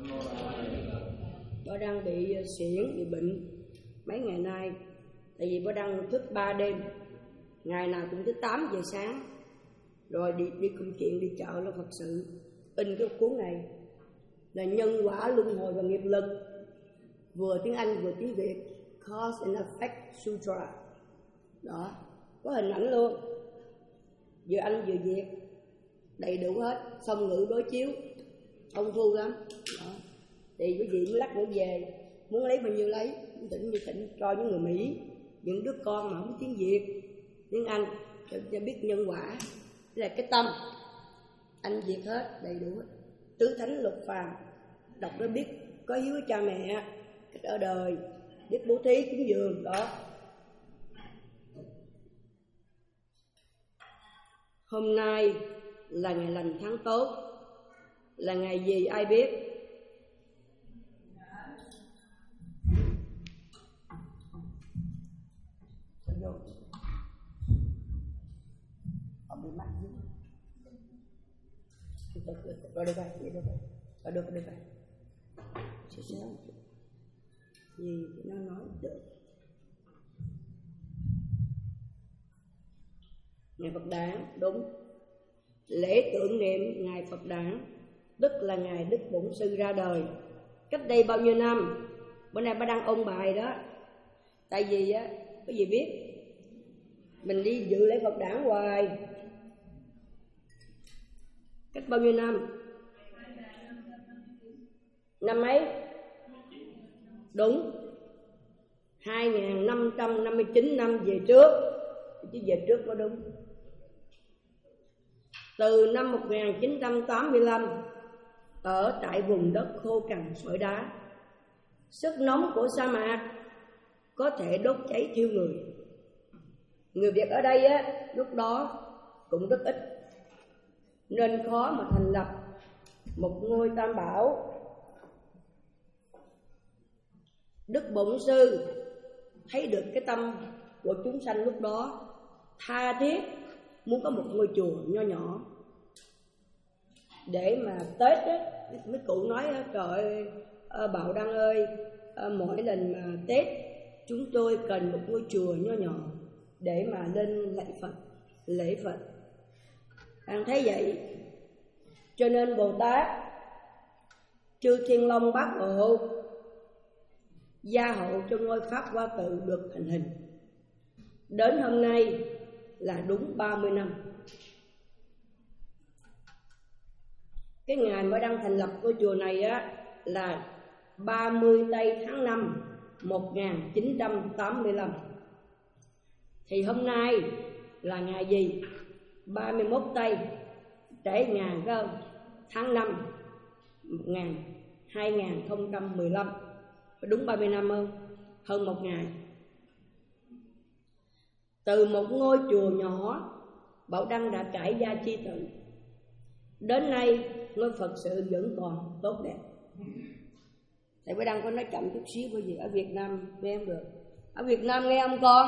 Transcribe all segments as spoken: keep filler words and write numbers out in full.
Bà đang bị xiển, bị bệnh mấy ngày nay. Tại vì bà đang thức ba đêm, ngày nào cũng tới tám giờ sáng. Rồi đi đi công chuyện, đi chợ là Phật sự. In cái cuốn này là Nhân Quả Luân Hồi và Nghiệp Lực, vừa tiếng Anh vừa tiếng Việt, Cause and Effect Sutra. Đó, có hình ảnh luôn, vừa Anh vừa Việt, đầy đủ hết, song ngữ đối chiếu, công phu lắm. Đó. Thì quý vị mới lắc nữa về, muốn lấy bao nhiêu lấy, muốn tỉnh như tỉnh, cho những người Mỹ, những đứa con mà không biết tiếng Việt, tiếng Anh, cho, cho biết nhân quả, là cái tâm, Anh Việt hết, đầy đủ hết. Tứ thánh lục phàm, đọc nó biết có hiếu với cha mẹ, cách ở đời, biết bố thí cúng dường. Đó. Hôm nay là ngày lành tháng tốt, là ngày gì ai biết? Ông bị mắc gì? Rồi được rồi, vậy được rồi. Rồi được, được rồi. Sẽ xéo một chút. Gì thì nó nói được. Ngày Phật Đản, đúng. Lễ tưởng niệm Ngày Phật Đản, tức là ngày Đức Bổn Sư ra đời. Cách đây bao nhiêu năm? Bữa nay bà đang ôn bài đó. Tại vì á, có gì biết, mình đi dự lễ Phật Đản hoài. Cách bao nhiêu năm? Năm mấy? Đúng, hai nghìn năm trăm năm mươi chín năm về trước. Chứ về trước có đúng. Từ năm một nghìn chín trăm tám mươi lăm, ở tại vùng đất khô cằn sỏi đá, sức nóng của sa mạc có thể đốt cháy thiêu người. Người Việt ở đây á, lúc đó cũng rất ít, nên khó mà thành lập một ngôi tam bảo. Đức Bổn Sư thấy được cái tâm của chúng sanh lúc đó, tha thiết muốn có một ngôi chùa nho nhỏ để mà Tết á, mấy cụ nói á, trời ơi Bảo Đăng ơi, mỗi lần mà Tết chúng tôi cần một ngôi chùa nho nhỏ để mà lên lạy Phật, lễ Phật. Bạn thấy vậy, cho nên Bồ Tát Chư Thiên Long Bát Hộ gia hộ cho ngôi Pháp Hoa Tự được thành hình. Đến hôm nay là đúng ba mươi năm. Cái ngày mới đang thành lập ngôi chùa này á là ba mươi tây tháng năm một nghìn chín trăm tám mươi lăm. Thì hôm nay là ngày gì? ba mươi mốt tây trễ ngày phải không? Tháng năm hai nghìn không trăm mười lăm. Có đúng ba mươi năm không? Hơn một ngày. Từ một ngôi chùa nhỏ, Bảo Đăng đã trải gia chi tự. Đến nay ngôi Phật sự vẫn còn tốt đẹp. Thầy Bảo Đăng có nói chậm chút xíu, bởi vì ở Việt Nam nghe em được. Ở Việt Nam nghe không con?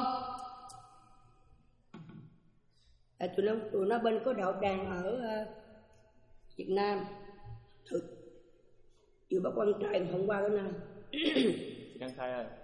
À, tụi, nó, tụi nó bên có đạo tràng ở uh, Việt Nam. Thực vừa bác quan trai hôm qua cái này. Chị Đăng Khai ơi.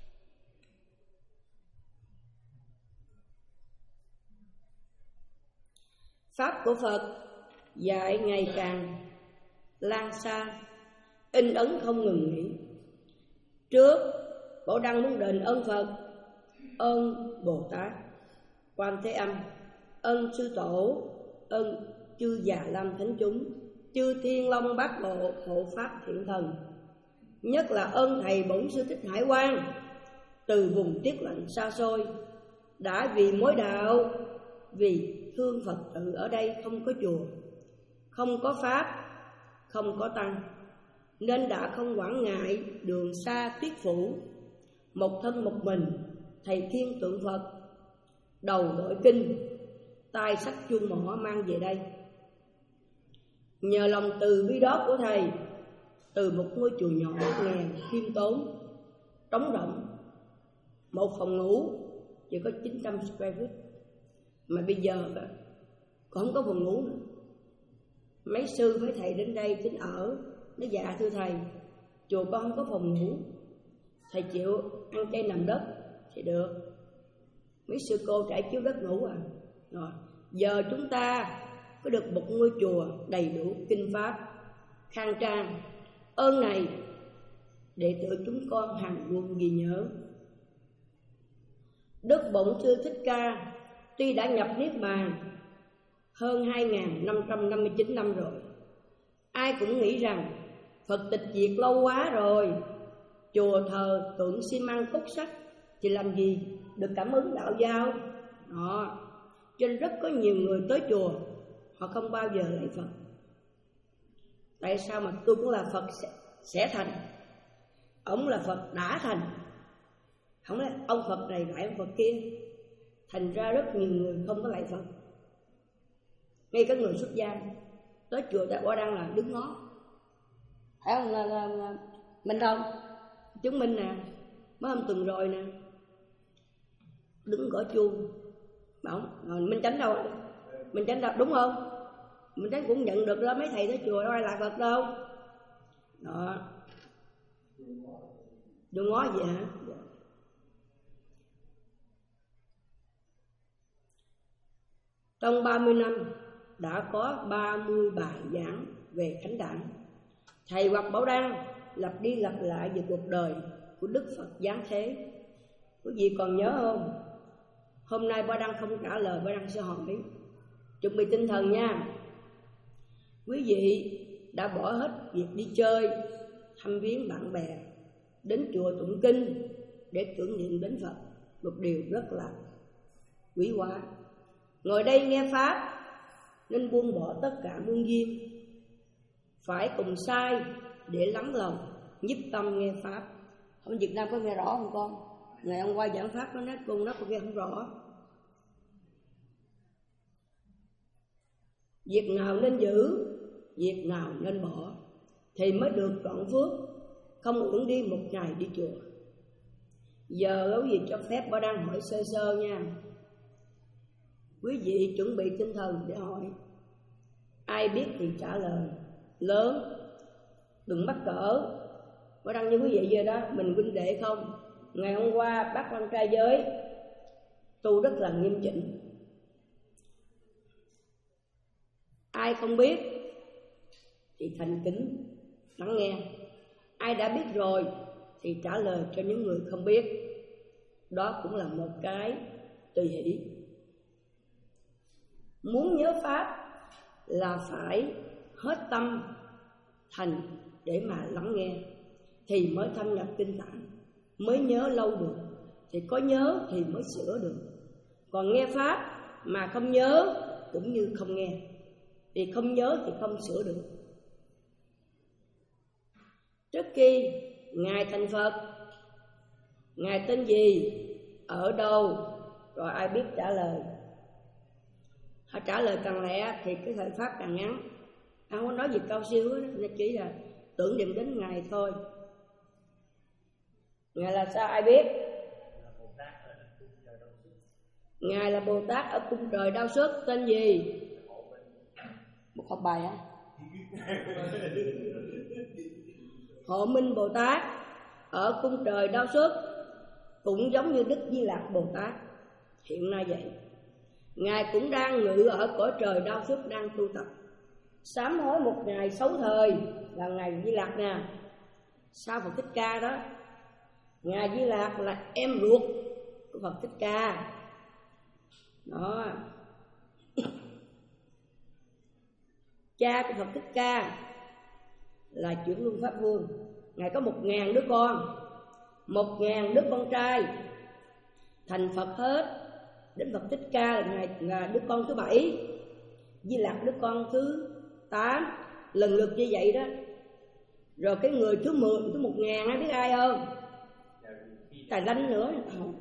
Pháp của Phật dạy ngày càng lan xa, in ấn không ngừng nghỉ. Trước, Bảo Đăng muốn đền ơn Phật, ơn Bồ Tát, Quan Thế Âm, ơn Sư Tổ, ơn chư Già Lam Thánh Chúng, chư Thiên Long Bát Bộ hộ Pháp Thiện Thần, nhất là ơn Thầy Bổn Sư Thích Hải Quang từ vùng tiết lạnh xa xôi, đã vì mối đạo, vì thương Phật tử ở đây không có chùa, không có Pháp, không có Tăng, nên đã không quản ngại đường xa tuyết phủ, một thân một mình thầy thiên tượng Phật, đầu đội kinh, tay xách chuông mỏ mang về đây. Nhờ lòng từ bi đó của thầy, từ một ngôi chùa nhỏ nghèo khiêm tốn, trống rỗng, một phòng ngủ chỉ có chín trăm square feet, mà bây giờ còn không có phòng ngủ nữa. Mấy sư mấy thầy đến đây tính ở, Nó dạ thưa thầy, chùa con không có phòng ngủ, thầy chịu ăn chay nằm đất thì được. Mấy sư cô trải chiếu đất ngủ à. Rồi giờ chúng ta có được một ngôi chùa đầy đủ kinh pháp, khang trang. Ơn này đệ tử chúng con hằng luôn ghi nhớ. Đức Bổn Sư Thích Ca tuy đã nhập niết bàn hơn hai nghìn năm trăm năm mươi chín năm rồi, ai cũng nghĩ rằng Phật tịch diệt lâu quá rồi, chùa thờ tượng xi măng cốt sắt thì làm gì được cảm ứng đạo giao. Đó, cho nên rất có nhiều người tới chùa họ không bao giờ lạy Phật. Tại sao mà tôi cũng là Phật sẽ, sẽ thành, ông là Phật đã thành, không lẽ ông Phật này lại ông Phật kia. Thành ra rất nhiều người không có lạy Phật. Ngay các người xuất gia tới chùa Đại Bảo Đăng là đứng ngó, phải không? Là, là, là Minh không? Chứng minh nè, mới hôm tuần rồi nè, đứng gõ chuông. Bảo Minh Chánh đâu? Minh Chánh đâu? Đúng không? Minh Chánh cũng nhận được đó, mấy thầy tới chùa đâu ai lại Phật đâu. Đó, đừng ngó gì hả? Trong ba mươi năm đã có ba mươi bài giảng về Thánh Đản. Thầy Hoặc Bảo Đăng lặp đi lặp lại về cuộc đời của Đức Phật Giáng Thế. Quý vị còn nhớ không? Hôm nay Bảo Đăng không trả lời, Bảo Đăng sẽ hỏi. Chuẩn bị tinh thần nha. Quý vị đã bỏ hết việc đi chơi, thăm viếng bạn bè, đến chùa tụng kinh để tưởng niệm đến Phật, một điều rất là quý hóa. Ngồi đây nghe Pháp nên buông bỏ tất cả muôn duyên, phải cùng sai để lắng lòng, nhiếp tâm nghe Pháp. Không, Việt Nam có nghe rõ không con? Ngày hôm qua giảng Pháp nó nói con nó con nghe không rõ. Việc nào nên giữ, việc nào nên bỏ thì mới được trọn phước, không uổng đi một ngày đi chùa. Giờ có gì cho phép Bảo Đăng hỏi sơ sơ nha. Quý vị chuẩn bị tinh thần để hỏi. Ai biết thì trả lời lớn, đừng mắc cỡ. Bảo Đăng như quý vị vậy đó, mình huynh đệ không. Ngày hôm qua bác quan trai giới tu rất là nghiêm chỉnh. Ai không biết thì thành kính lắng nghe. Ai đã biết rồi thì trả lời cho những người không biết. Đó cũng là một cái tùy hỷ. Muốn nhớ Pháp là phải hết tâm thành để mà lắng nghe thì mới thâm nhập kinh tạng, mới nhớ lâu được. Thì có nhớ thì mới sửa được. Còn nghe Pháp mà không nhớ cũng như không nghe, vì không nhớ thì không sửa được. Trước khi Ngài thành Phật, Ngài tên gì, ở đâu? Rồi ai biết trả lời. Họ trả lời càng lẹ thì cái thời Pháp càng ngắn. Không có nói gì cao siêu đó, nó chỉ là tưởng niệm đến Ngài thôi. Ngài là sao ai biết? Ngài là Bồ Tát ở cung trời Đao Xuất, tên gì? Một học bài á. Hộ Minh Bồ Tát ở cung trời Đao Xuất, cũng giống như Đức Di Lạc Bồ Tát hiện nay vậy. Ngài cũng đang ngự ở cõi trời Đao Xuất, đang tu tập. Sám hối một ngày sáu thời là Ngài Di Lạc nè, sau Phật Thích Ca đó. Ngài Di Lạc là em ruột của Phật Thích Ca đó. Cha của Phật Thích Ca là Chuyển Luân Pháp Vương. Ngài có một ngàn đứa con, một ngàn đứa con trai thành Phật hết. Đến Phật Thích Ca là Ngài là đứa con thứ bảy, Di Lạc đứa con thứ tám, lần lượt như vậy đó. Rồi cái người thứ mười, thứ một ngàn ai biết ai không? Tài Lanh nữa.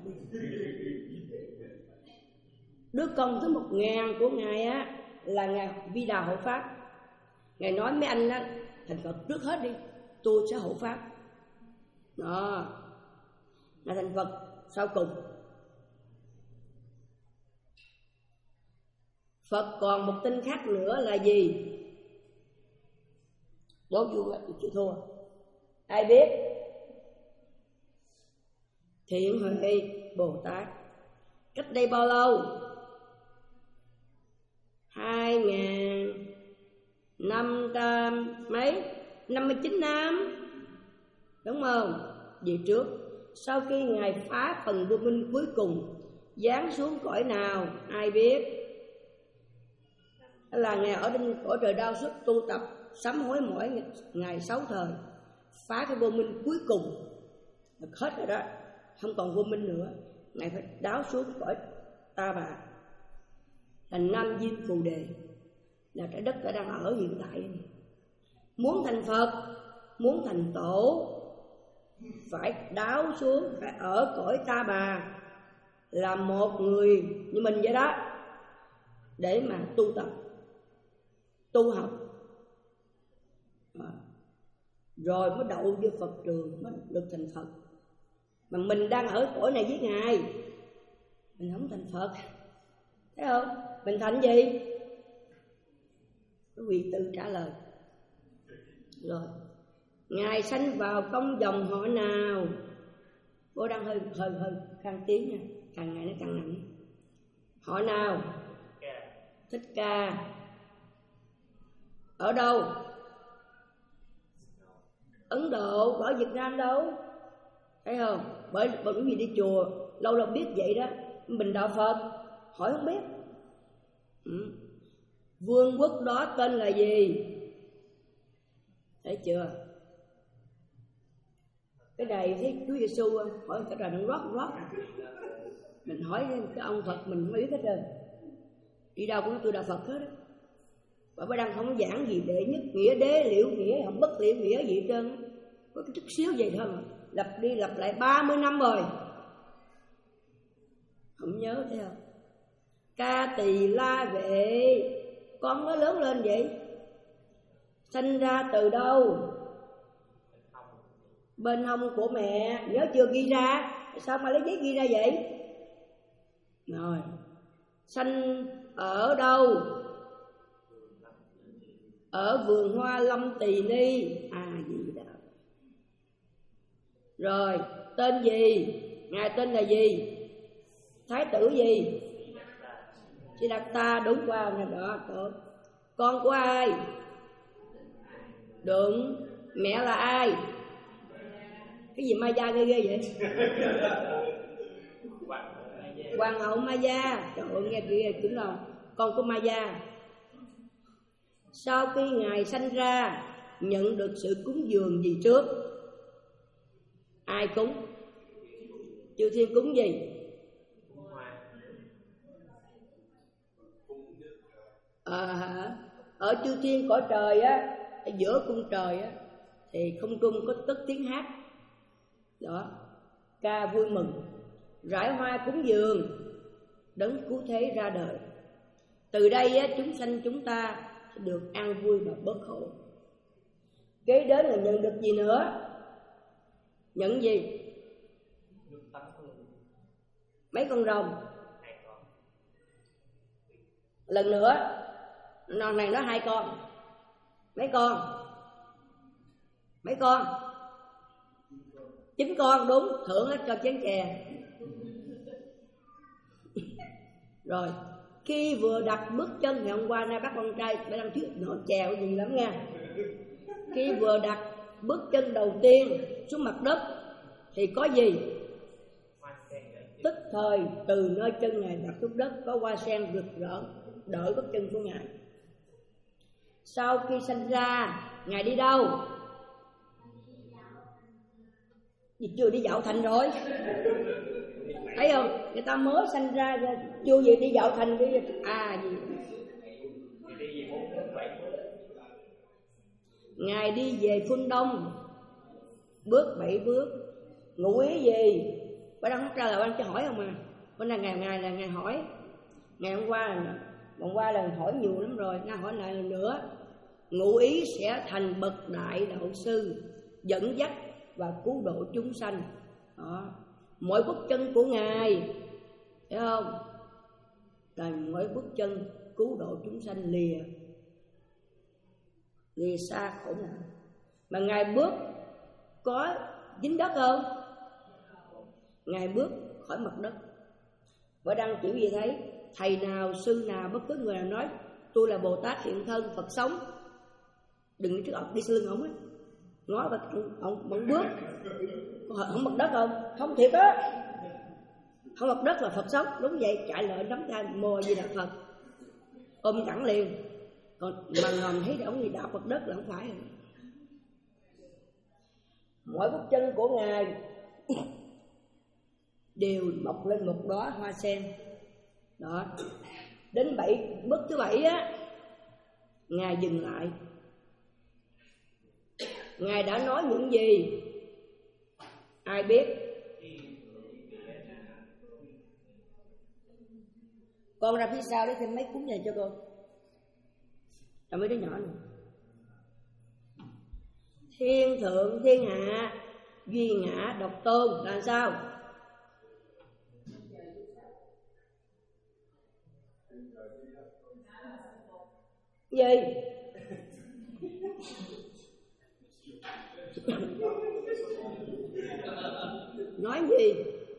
Đứa con thứ một ngàn của Ngài á là Ngài Vi Đà Hộ Pháp. Ngài nói mấy anh á thành Phật trước hết đi, tôi sẽ hộ Pháp. Đó, là thành Phật sau cùng. Phật còn một tên khác nữa là gì? đố vui chịu thua. Ai biết? Thiện Huệ Bồ Tát cách đây bao lâu? Hai ngàn năm trăm mấy? Năm mươi chín năm, đúng không? Về trước. Sau khi Ngài phá phần vô minh cuối cùng, giáng xuống cõi nào? Ai biết? Đó là Ngài ở trên cõi trời đau xuất tu tập sám hối mỗi ngày sáu thời, phá cái vô minh cuối cùng, được hết rồi đó, không còn vô minh nữa. Ngài phải đáo xuống cõi Ta Bà, thành Nam Diêm Phù Đề, là trái đất đã đang ở hiện tại này. Muốn thành Phật, muốn thành Tổ, phải đáo xuống, phải ở cõi Ta Bà, là một người như mình vậy đó, để mà tu tập, tu học, rồi mới đậu vô Phật trường, mới được thành Phật. Mà mình đang ở cõi này với Ngài, mình không thành Phật, thấy không? Mình thành gì? Quý vị tự trả lời. Rồi, Ngài sanh vào công dòng họ nào? Cô đang hơi hơi hơi khang tiếng nha, càng ngày nó càng nặng. Họ nào? Thích Ca. Ở đâu? Ấn Độ, ở Việt Nam đâu? Thấy không? Bởi bởi vì đi chùa lâu lâu biết vậy đó. Mình đạo Phật hỏi không biết. Ừ. Vương quốc đó tên là gì? Thấy chưa? Cái này thấy Chúa Giêsu hỏi cái trời nó rót rót. Mình hỏi cái ông Phật mình không biết hết trơn. Đi đâu cũng nói tôi đạo Phật hết á. Và bà đang không giảng gì đệ nhất nghĩa, đế liễu nghĩa, không bất liễu nghĩa gì hết trơn á. Có cái chút xíu vậy thôi mà lặp đi lặp lại ba mươi năm rồi, không nhớ thấy không? Ca Tỳ La Vệ, con mới lớn lên vậy, sinh ra từ đâu? Bên hông của mẹ, nhớ chưa? Ghi ra, sao mà lấy giấy ghi ra vậy? Rồi, sanh ở đâu? Ở vườn hoa Lâm Tỳ Ni. À gì đó. Rồi, tên gì? Ngài tên là gì? Thái tử gì? Siddhartha, đúng qua nè đó, tốt. Con của ai? Đúng. Mẹ là ai? Cái gì Maya ghê ghê vậy? Hoàng hậu Maya. Trời ơi nghe ghê đúng không? Con của Maya. Sau khi Ngài sanh ra, nhận được sự cúng dường gì trước? Ai cúng? Chư Thiên cúng gì? À, ở chư Thiên cõi trời á, ở giữa cung trời á, thì không trung có cất tiếng hát đó, ca vui mừng, rải hoa cúng dường đấng cứu thế ra đời. Từ đây á, chúng sanh chúng ta sẽ được an vui và bớt khổ. Kế đến là nhận được gì nữa? Nhận gì? Mấy con rồng? Lần nữa, lần này nó hai con. Mấy con? Mấy con? Chín con, đúng. Thưởng hết cho chén chè. Rồi, khi vừa đặt bước chân, ngày hôm qua nay bác con trai phải đang thuyết nội chèo gì lắm nha. Khi vừa đặt bước chân đầu tiên xuống mặt đất thì có gì? Tức thời từ nơi chân Ngài đặt xuống đất có hoa sen rực rỡ đợi bước chân của Ngài. Sau khi sanh ra, Ngài đi đâu? Gì chưa đi dạo thành rồi. Thấy không? Người ta mới sanh ra chưa gì đi dạo thành đi. À gì? Ngài đi về phương Đông, bước bảy bước. Ngụ ý gì? Bà đang không trả lời, anh cho hỏi không à? Hôm nay ngày ngày là ngày hỏi. Ngày hôm qua là hôm qua là hỏi nhiều lắm rồi, nay hỏi lại lần nữa. Ngụ ý sẽ thành bậc đại đạo sư, dẫn dắt và cứu độ chúng sanh. Đó. Mỗi bước chân của Ngài, thấy không? Là mỗi bước chân cứu độ chúng sanh lìa lìa xa khổ nạn. Mà Ngài bước có dính đất không? Ngài bước khỏi mặt đất. Võ Đăng chỉ vì thấy thầy nào, sư nào, bất cứ người nào nói tôi là Bồ Tát hiện thân, Phật sống, đừng đi trước ông, đi sau lưng ông ấy, ngó và ông vẫn bước. Không mặt đất không? Không thiệt á. Không mặt đất là Phật sống. Đúng vậy, chạy lại nắm tay mô Di Đà Phật, ôm cẳng liền. Còn mà ngầm thấy ông gì đạp mặt đất là không phải. Mỗi bước chân của Ngài đều mọc lên một đóa hoa sen. Đó. Đến bảy bước thứ bảy á, Ngài dừng lại. Ngài đã nói những gì? Ai biết? Con ra phía sau để thêm mấy cuốn này cho con, cho mấy đứa nhỏ này. Thiên thượng thiên hạ, duy ngã độc tôn là sao? Gì? Nói gì?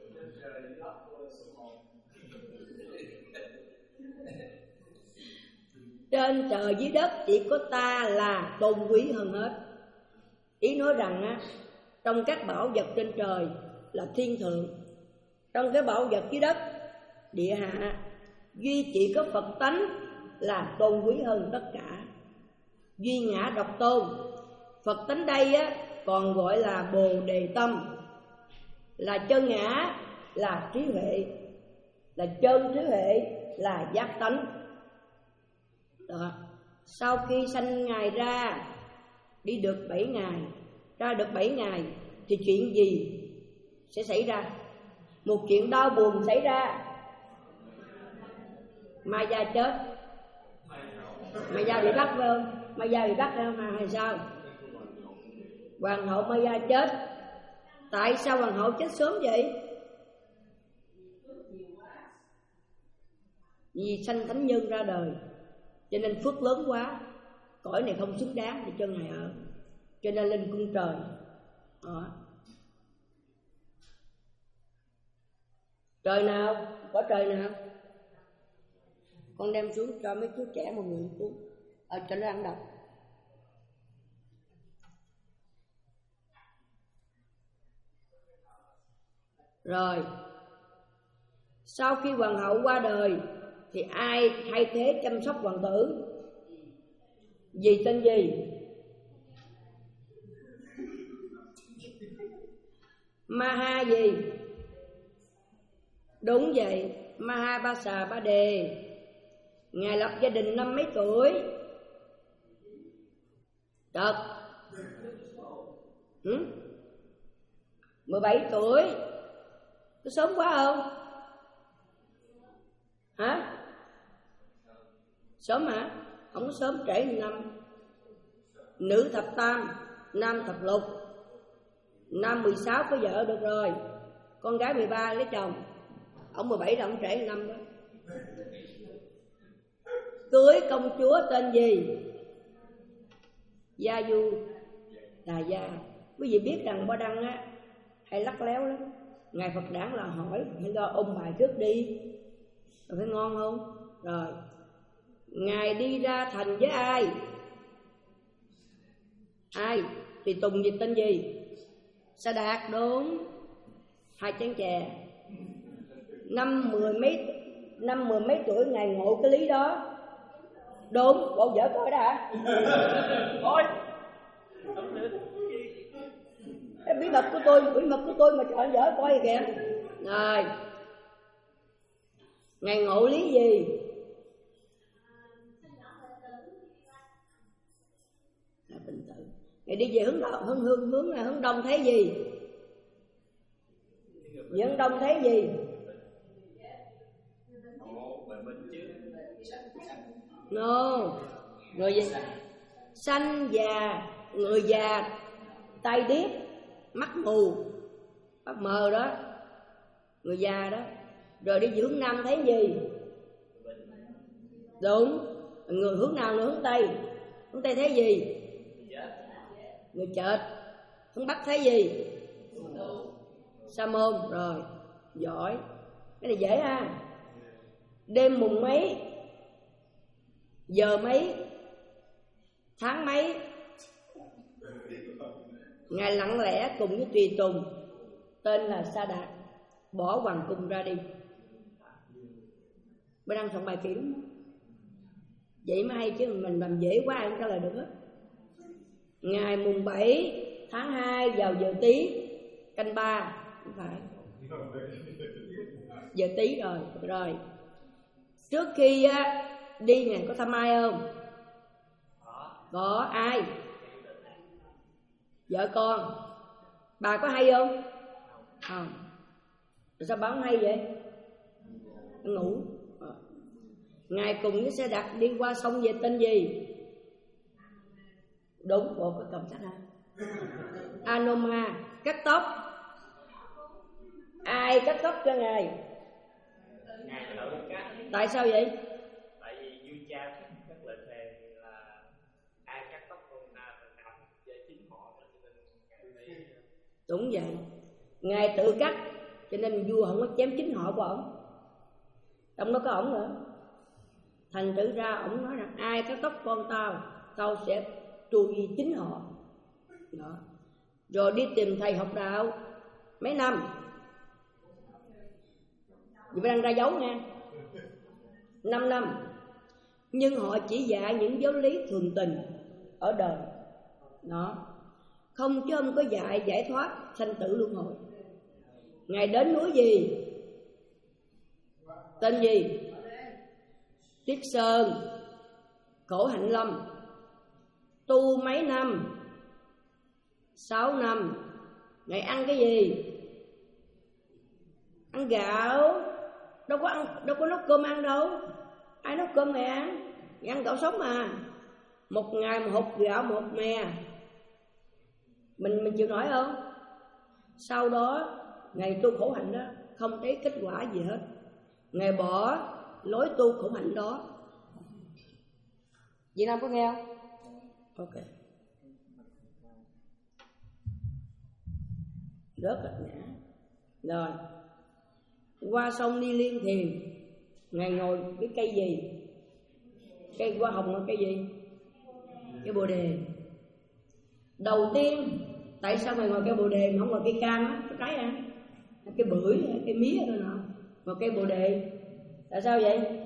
Trên trời dưới đất chỉ có ta là tôn quý hơn hết. Ý nói rằng á, trong các bảo vật trên trời là thiên thượng, trong cái bảo vật dưới đất địa hạ duy chỉ có Phật tánh là tôn quý hơn tất cả. Duy ngã độc tôn. Phật tánh đây á còn gọi là Bồ Đề tâm, là chân ngã, là trí huệ, là chân trí huệ, là giác tánh. Đó. Sau khi sanh Ngài ra, đi được bảy ngày, ra được bảy ngày thì chuyện gì sẽ xảy ra? Một chuyện đau buồn xảy ra. Maya chết. Maya bị bắt phải không? Maya bị bắt phải không hay sao? Hoàng hậu Maya chết. Tại sao hoàng hậu chết sớm vậy? Vì sanh thánh nhân ra đời, cho nên phước lớn quá, cõi này không xứng đáng để cho Ngài ở, cho nên lên cung trời. Đó. Trời nào? Có trời nào? Con đem xuống cho mấy chú trẻ một người cuốn ở cho nó ăn đọc. Rồi sau khi hoàng hậu qua đời thì ai thay thế chăm sóc hoàng tử? Dì tên gì? Maha gì? Đúng vậy, Maha Ba Xà Ba Đề. Ngài lập gia đình năm mấy tuổi? Được. Ừ? mười bảy tuổi. Có sớm quá không? Hả? Sớm hả? Không có sớm, trễ một năm. Nữ thập tam, nam thập lục. Nam mười sáu có vợ được rồi, con gái mười ba lấy chồng. Ông mười bảy là ông trễ một năm đó. Cưới công chúa tên gì? Gia Du Đà Gia. Quý vị biết rằng Ba Đăng á hay lắc léo lắm. Ngài Phật Đản là hỏi phải lo ôn bài trước đi, rồi phải ngon không? Rồi Ngài đi ra thành với ai? Ai? Thì Tùng gì tên gì? Sa Đạt. Đúng. Hai chén chè. Năm mười mấy Năm mười mấy tuổi Ngài ngộ cái lý đó. Đúng. Bộ vợ coi đó hả? Thôi cái bí mật của tôi, bí mật của tôi mà chọn vợ coi kìa. Rồi Ngài ngộ lý gì? Bình tự. Ngài đi về hướng đông, hướng hướng hướng là hướng đông thấy gì? Hướng đông thấy gì? No. Rồi gì? Sanh già, người già, tay điếc, mắt mù, mắt mờ đó, người già đó. Rồi đi về hướng nam thấy gì? Đúng. Người hướng nào nữa? Hướng tây. Hướng tây thấy gì? người chết. Hướng Bắc thấy gì? Sa môn. Rồi, giỏi. Cái này dễ ha. Đêm mùng mấy, giờ mấy, tháng mấy, Ngài lặng lẽ cùng với tùy tùng tên là Sa Đạt bỏ hoàng cung ra đi. Bữa đang soạn bài kỹ lắm. Vậy mới hay chứ mình làm dễ quá ai không trả lời được hết. Ngày mùng bảy tháng hai vào giờ Tý canh ba, không phải giờ Tý rồi. Rồi trước khi á, đi Ngài có thăm ai không? Có. Ai? Vợ con. Bà có hay không? Không. Rồi sao bà không hay vậy? Ngủ. Ngài cùng với xe đặt đi qua sông về tên gì? Đúng, bộ có cầm sách ha. Anoma. Cắt tóc. Ai cắt tóc cho Ngài? Tại sao vậy? Tại vì vua cha các lệnh thề là ai cắt tóc con nào nằm về chính họ, cho nên đúng vậy. Ngài tự cắt, cho nên vua không có chém chính họ của ổng. Trong đó có ổng nữa. Thành thử ra ổng nói rằng ai cắt tóc con tao, tao sẽ trù gì chính họ. Đó. Rồi đi tìm thầy học đạo mấy năm. Vì đang ra dấu nha. Năm năm. Nhưng họ chỉ dạy những giáo lý thường tình ở đời. Đó. Không chứ không có dạy giải thoát sanh tử luân hồi. Ngài đến núi gì? Tên gì? Tuyết Sơn. Khổ Hạnh Lâm. Tu mấy năm? Sáu năm. Ngài ăn cái gì? Ăn gạo. Đâu có ăn, đâu có nấu cơm ăn đâu. Ai nấu cơm Ngài ăn? Ngài ăn gạo sống mà. Một ngày một hột gạo một mè. Mình mình chịu nổi không? Sau đó Ngài tu khổ hạnh đó không thấy kết quả gì hết. Ngài bỏ lối tu khổ hạnh đó. Việt Nam có nghe không? Ok. Rất là nhã. Rồi qua sông Ni Liên Thiền. Ngài ngồi cái cây gì? Cây hoa hồng là cây gì? Cây bồ đề. Đầu tiên tại sao Ngài ngồi cây bồ đề mà không ngồi cây cam á, có trái ăn? Cây bưởi, cây mía thôi nọ. Ngồi cây bồ đề. Tại sao vậy?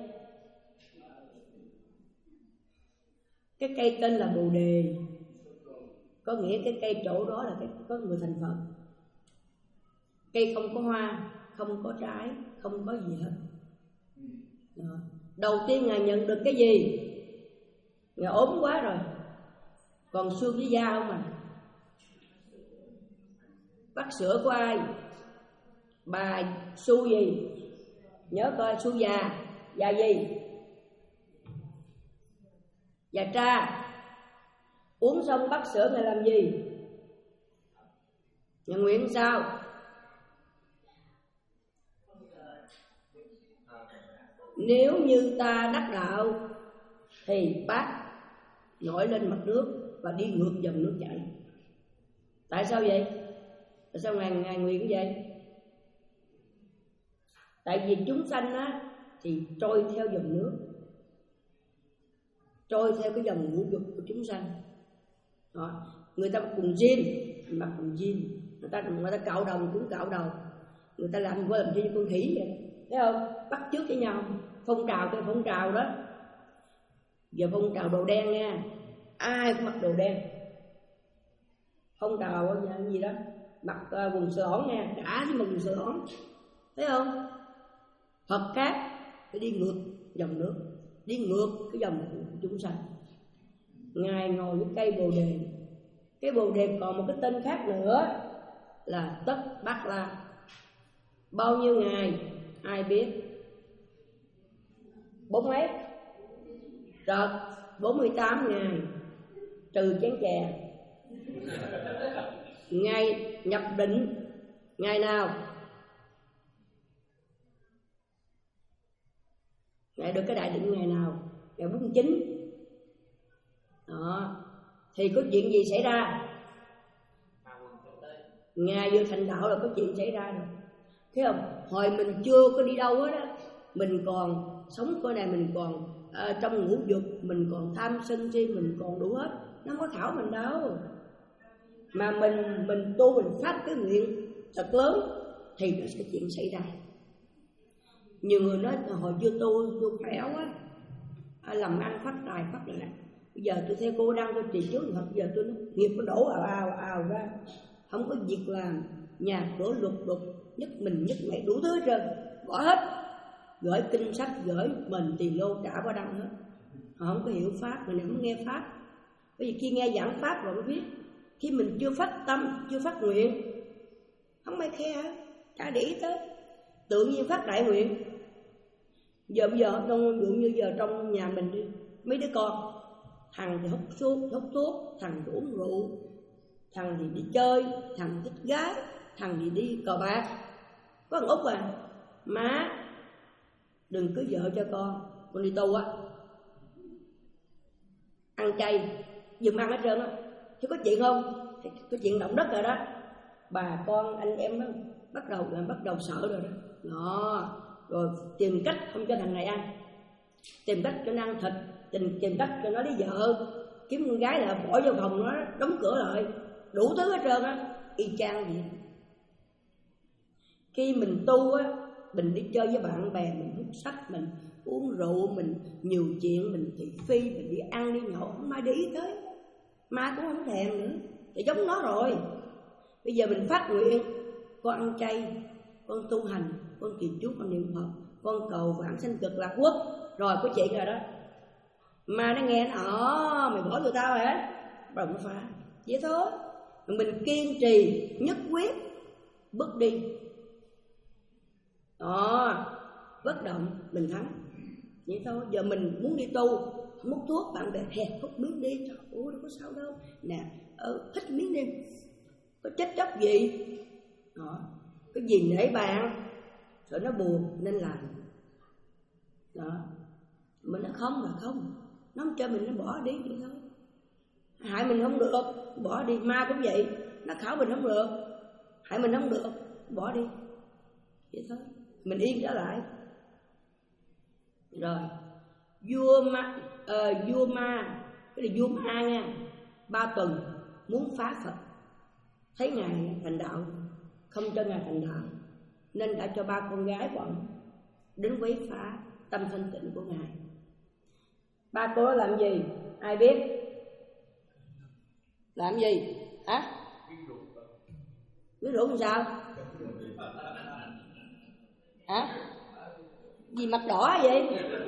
Cái cây tên là bồ đề, có nghĩa cái cây chỗ đó là cái có người thành Phật. Cây không có hoa, không có trái, không có gì hết. Đó. Đầu tiên Ngài nhận được cái gì? Ngài ốm quá rồi, còn xương với da không à. Bắt sữa của ai? Bà su gì? Nhớ coi, su già. Già gì? Già tra. Uống xong bắt sữa Ngài làm gì? Ngài nguyện sao? Nếu như ta đắc đạo thì bác nổi lên mặt nước và đi ngược dòng nước chảy. Tại sao vậy? Tại sao Ngài, Ngài nguyện vậy? Tại vì chúng sanh á thì trôi theo dòng nước, trôi theo cái dòng ngũ dục của chúng sanh. Đó. Người ta cùng jean, mặc cùng jean, người ta người ta cạo đầu cũng cạo đầu, người ta làm qua làm chi như con khỉ vậy, thấy không? Bắt chước với nhau. Phong trào cái phong trào đó, giờ phong trào đồ đen nha, ai cũng mặc đồ đen. Phong trào gì đó mặc uh, quần sờ lỏn nha, cả với quần sờ lỏn, thấy không? Phật khác phải đi ngược dòng nước, đi ngược cái dòng của chúng sanh. Ngài ngồi với cây bồ đề. Cái bồ đề còn một cái tên khác nữa là Tất Bát La. Bao nhiêu ngày ai biết? Bốn mấy? Rồi bốn mươi tám ngày trừ chén chè. Ngày nhập định ngày nào? Ngài được cái đại định ngày nào? Ngày bốn mươi chín. Đó. Thì có chuyện gì xảy ra? Ngày vừa thành đạo là có chuyện xảy ra rồi. Thấy không? Hồi mình chưa có đi đâu hết á, mình còn sống cõi này, mình còn à, trong ngũ dục, mình còn tham sân si, mình còn đủ hết. Nó không có khảo mình đâu. Mà mình mình tu, mình phát cái nguyện thật lớn thì nó sẽ chuyện xảy ra. Nhiều người nói hồi chưa tu, tôi khỏe quá, à, làm ăn phát tài phát lợi. Bây giờ tôi theo cô Đăng tôi trì trước, bây giờ tôi nói nghiệp nó đổ ào ào ào ra, không có việc làm, nhà cửa lục đục, nhất mình nhất mẹ đủ thứ hết trơn, bỏ hết, gửi kinh sách, gửi mình tiền lô trả qua Đăng hết. Họ không có hiểu pháp, mình không nghe pháp. Bởi vì khi nghe giảng pháp rồi mới biết, khi mình chưa phát tâm, chưa phát nguyện, không ai khe, chả để ý tới, tự nhiên phát đại nguyện. Giờ bây giờ trong ví dụ như giờ trong nhà mình đi, mấy đứa con, thằng thì hút thuốc, hút thuốc, thằng thì uống rượu, thằng thì đi chơi, thằng thích gái, thằng thì đi cờ bạc. Có thằng Út à, má đừng cưới vợ cho con, con đi tu á, ăn chay, dùm ăn hết trơn á. Chứ có chuyện không? Thì có chuyện động đất rồi đó. Bà con anh em đó, bắt đầu bắt đầu sợ rồi đó. Đó, rồi tìm cách không cho thằng này ăn, tìm cách cho nó ăn thịt, tìm, tìm cách cho nó đi vợ, kiếm con gái là bỏ vô phòng nó, đóng cửa lại, đủ thứ hết trơn á, y chang vậy. Khi mình tu á, mình đi chơi với bạn bè, mình hút sách, mình uống rượu, mình nhiều chuyện, mình thị phi, mình đi ăn đi nhậu, không ai để ý tới, ma cũng không thèm nữa, thì giống nó rồi. Bây giờ mình phát nguyện, con ăn chay, con tu hành, con trì chú, con niệm Phật, con cầu vãng sanh cực lạc quốc, rồi có chuyện rồi đó. Mà nó nghe nó, mày bỏ tụi tao hả? Bắt đầu nó phá, vậy thôi. Mình kiên trì, nhất quyết, bước đi. Đó, bất động, mình thắng. Vậy thôi, giờ mình muốn đi tu, hút thuốc, bạn bè hè, hút miếng đi, trời ơi, đâu có sao đâu. Nè, ờ, hít miếng đi, có chết chóc gì? Đó, cái gì nể bạn, sợ nó buồn nên làm. Đó, mình nó không là không, nó không cho mình nó bỏ đi vậy thôi. Hại mình không được, bỏ đi. Ma cũng vậy, nó khảo mình không được, hại mình không được, bỏ đi. Vậy thôi, mình yên trở lại. Rồi, vua ma, uh, vua ma, cái là vua ma nha, ba tuần muốn phá Phật, thấy ngài thành đạo, không cho ngài thành đạo, nên đã cho ba con gái của ông đến quấy phá tâm thanh tịnh của ngài. Ba cô đó làm gì? Ai biết? Làm gì? Hả? Biết rượu làm sao? Hả? Gì mặt đỏ vậy?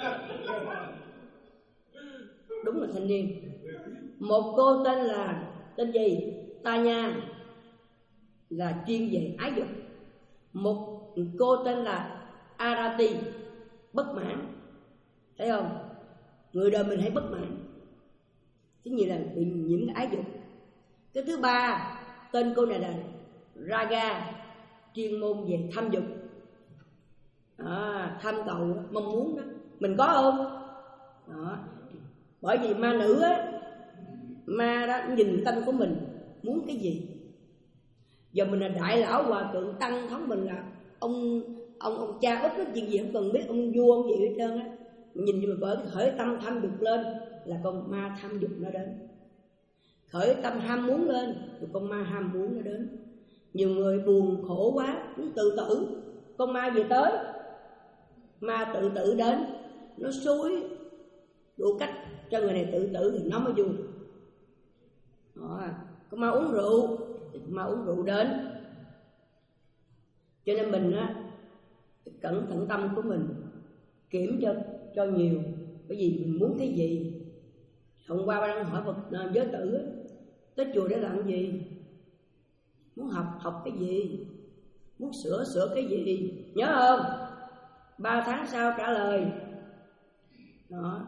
Đúng là thanh niên. Một cô tên là, tên gì? Ta Nha, là chuyên về ái dục. Một cô tên là Arati, bất mãn. Thấy không? Người đời mình hay bất mãn, thứ nhì là bị nhiễm ái dục. Cái thứ ba, tên cô này là Raga, chuyên môn về tham dục, à, tham cầu, mong muốn đó. Mình có không? Đó. Bởi vì ma nữ á, ma đó nhìn tâm của mình muốn cái gì. Giờ mình là đại lão hòa thượng tăng thống, mình là ông ông ông cha út, cái chuyện gì không cần biết, ông vua ông gì hết trơn á. Nhìn như mình bởi khởi tâm tham dục lên là con ma tham dục nó đến, khởi tâm ham muốn lên thì con ma ham muốn nó đến. Nhiều người buồn khổ quá muốn tự tử, con ma về tới, ma tự tử đến, nó xúi đủ cách cho người này tự tử thì nó mới vui. Đó. Con ma uống rượu thì con ma uống rượu đến. Cho nên mình á, cẩn thận tâm của mình, kiểm cho cho nhiều, bởi vì mình muốn cái gì. Hôm qua ba đang hỏi Phật giới tử tới chùa để làm gì, muốn học học cái gì, muốn sửa sửa cái gì, nhớ không? Ba tháng sau trả lời. Đó,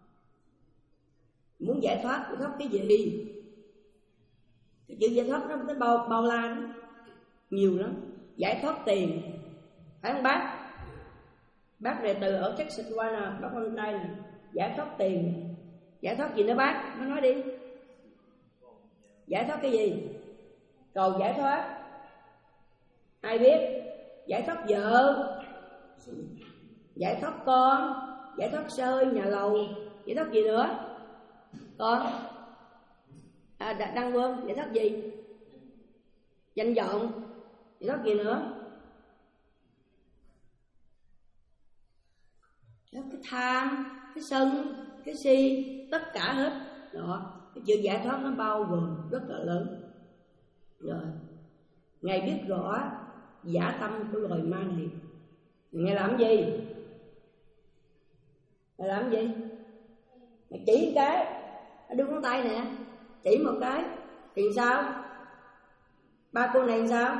muốn giải thoát, giải thoát cái gì? Cái chữ giải thoát nó tới bao bao la đó, nhiều lắm. Giải thoát tiền, phải không bác? Bác đệ tử ở chắc xịt qua nè, bác con trai nè, giải thoát tiền. Giải thoát gì nữa bác? Nó nói đi. Giải thoát cái gì? Cầu giải thoát. Ai biết? Giải thoát vợ, giải thoát con, giải thoát xe hơi nhà lầu, giải thoát gì nữa? Con à, Đăng Vương, giải thoát gì? Danh vọng, giải thoát gì nữa? Cái tham, cái sân, cái si, tất cả hết. Đó, cái chữ giải thoát nó bao gồm rất là lớn. Rồi, Ngài biết rõ giả tâm của loài ma này. Ngài làm gì? Ngài làm gì? Ngài chỉ một cái, đưa ngón tay nè, chỉ một cái, thì sao? Ba cô này sao?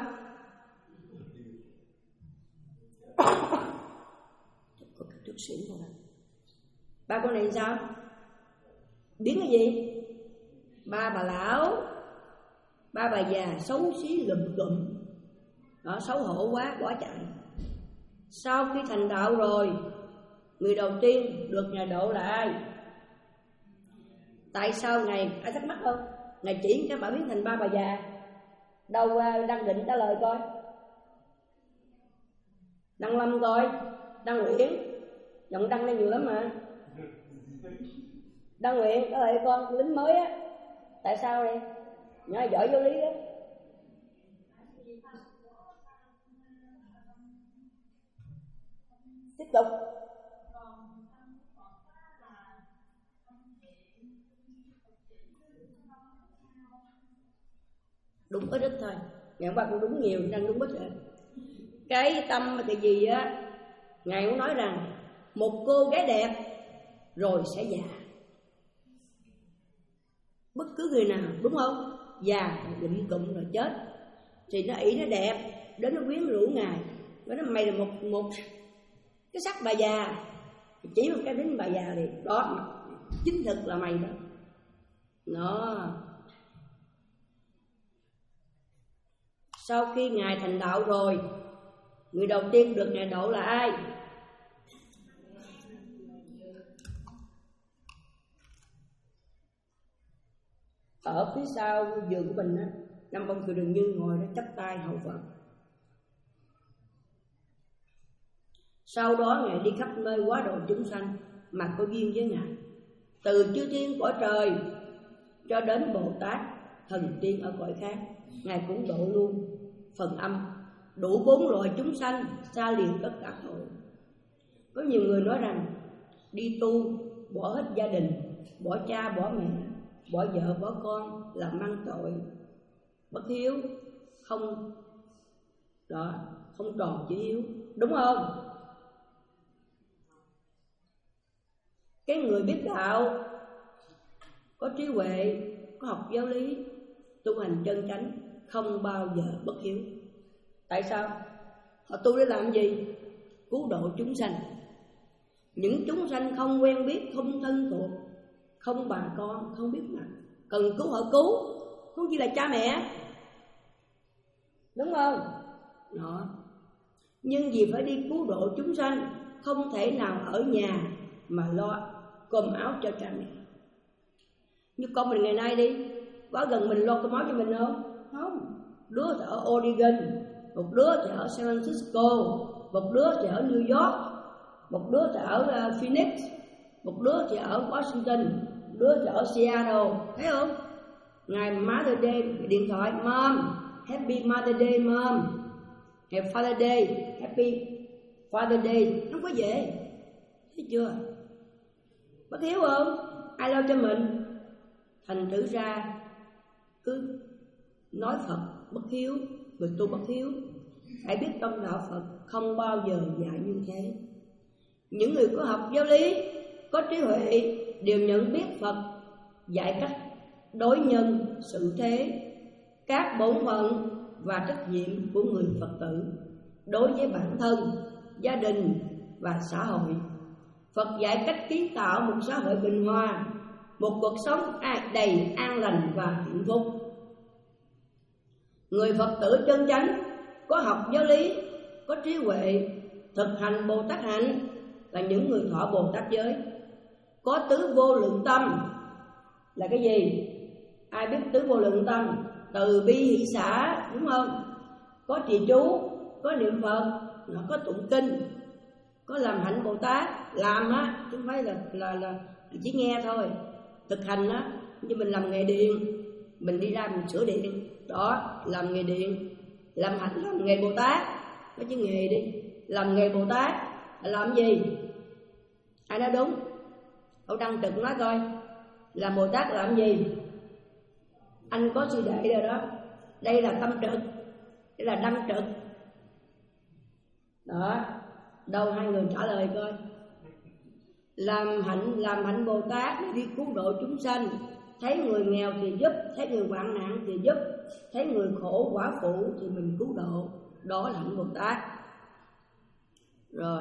Có cái chút xỉu rồi đó. Ba cô này sao? Biến cái gì? Ba bà lão, ba bà già xấu xí lụm lụm, đó, xấu hổ quá bỏ chạy. Sau khi thành đạo rồi, người đầu tiên được Ngài độ là ai? Tại sao Ngài, ai thắc mắc không? Ngài chỉ các bạn biến thành ba bà già. Đâu Đăng Định trả lời coi, Đăng Lâm coi, Đăng Nguyễn, giọng Đăng đây nhiều lắm mà. Đăng Nguyễn trả lời con, lính mới á. Tại sao vậy? Nhỏ giỏi vô lý đó. Tiếp tục. Đúng ít ít thôi. Ngày hôm qua cũng đúng nhiều, đang đúng ít rồi. Cái tâm cái gì á, Ngài muốn nói rằng một cô gái đẹp rồi sẽ già. Bất cứ người nào, đúng không? Già, lụm cụm rồi chết. Thì nó ý nó đẹp, đến nó quyến rũ Ngài. Nó nói mày là một, một cái sắc bà già. Chỉ một cái đến bà già thì đó, chính thực là mày đó. Nó. Sau khi Ngài thành đạo rồi, người đầu tiên được Ngài độ là ai? Ở phía sau giường của mình á, năm ông Kiều Đường Như ngồi đó chắp tay hầu Phật. Sau đó Ngài đi khắp nơi hóa độ chúng sanh mà có duyên với Ngài. Từ chư thiên cõi trời cho đến Bồ Tát, thần tiên ở cõi khác, Ngài cũng độ luôn phần âm, đủ bốn loại chúng sanh, xa liền tất cả tội. Có nhiều người nói rằng đi tu, bỏ hết gia đình, bỏ cha, bỏ mẹ, bỏ vợ, bỏ con là mang tội, bất hiếu, không đó, không tròn chữ hiếu, đúng không? Cái người biết đạo, có trí huệ, có học giáo lý, tu hành chân chánh, không bao giờ bất hiếu. Tại sao? Họ tu để làm gì? Cứu độ chúng sanh. Những chúng sanh không quen biết, không thân thuộc, không bà con, không biết mặt, cần cứu họ cứu, không chỉ là cha mẹ, đúng không? Đó. Nhưng vì phải đi cứu độ chúng sanh, không thể nào ở nhà mà lo cơm áo cho cha mẹ. Như con mình ngày nay đi, quá gần mình lo cơm áo cho mình không? Không. Đứa thì ở Oregon, một đứa thì ở San Francisco, một đứa thì ở New York, một đứa thì ở Phoenix, một đứa thì ở Washington, một đứa thì ở Seattle, thấy không? Ngày Mother Day, điện thoại, Mom, Happy Mother Day, Mom, Happy Father Day, Happy Father Day, không có về, thấy chưa? Bất hiếu không? Ai lo cho mình? Thành thử ra cứ nói Phật bất hiếu, người tu bất hiếu. Hãy biết trong đạo Phật không bao giờ dạy như thế. Những người có học giáo lý, có trí huệ đều nhận biết Phật dạy cách đối nhân xử thế, các bổn phận và trách nhiệm của người Phật tử đối với bản thân, gia đình và xã hội. Phật dạy cách kiến tạo một xã hội bình hòa, một cuộc sống đầy an lành và hạnh phúc. Người Phật tử chân chánh, có học giáo lý, có trí huệ, thực hành Bồ Tát hạnh là những người thọ Bồ Tát giới. Có tứ vô lượng tâm là cái gì? Ai biết tứ vô lượng tâm? Từ bi hỷ xả, đúng không? có trì chú, có niệm Phật, nó có tụng kinh, có làm hạnh Bồ Tát. Làm á, chứ không phải là, là, là chỉ nghe thôi. Thực hành á, như mình làm nghề điện, mình đi ra mình sửa điện, đó, làm nghề điện. Làm hạnh, làm nghề Bồ Tát, nói chứ nghề đi. Làm nghề Bồ Tát là làm gì? Ai nói đúng? Ông Đăng Trực nói coi, làm Bồ Tát là làm gì? Anh có suy đệ rồi đó. Đây là tâm trực, đây là đăng trực. Đó, đâu hai người trả lời coi. Làm hạnh, làm hạnh Bồ Tát đi cứu độ chúng sanh. Thấy người nghèo thì giúp, thấy người hoạn nạn thì giúp, thấy người khổ quả phụ thì mình cứu độ. Đó là hạnh Bồ Tát. Rồi,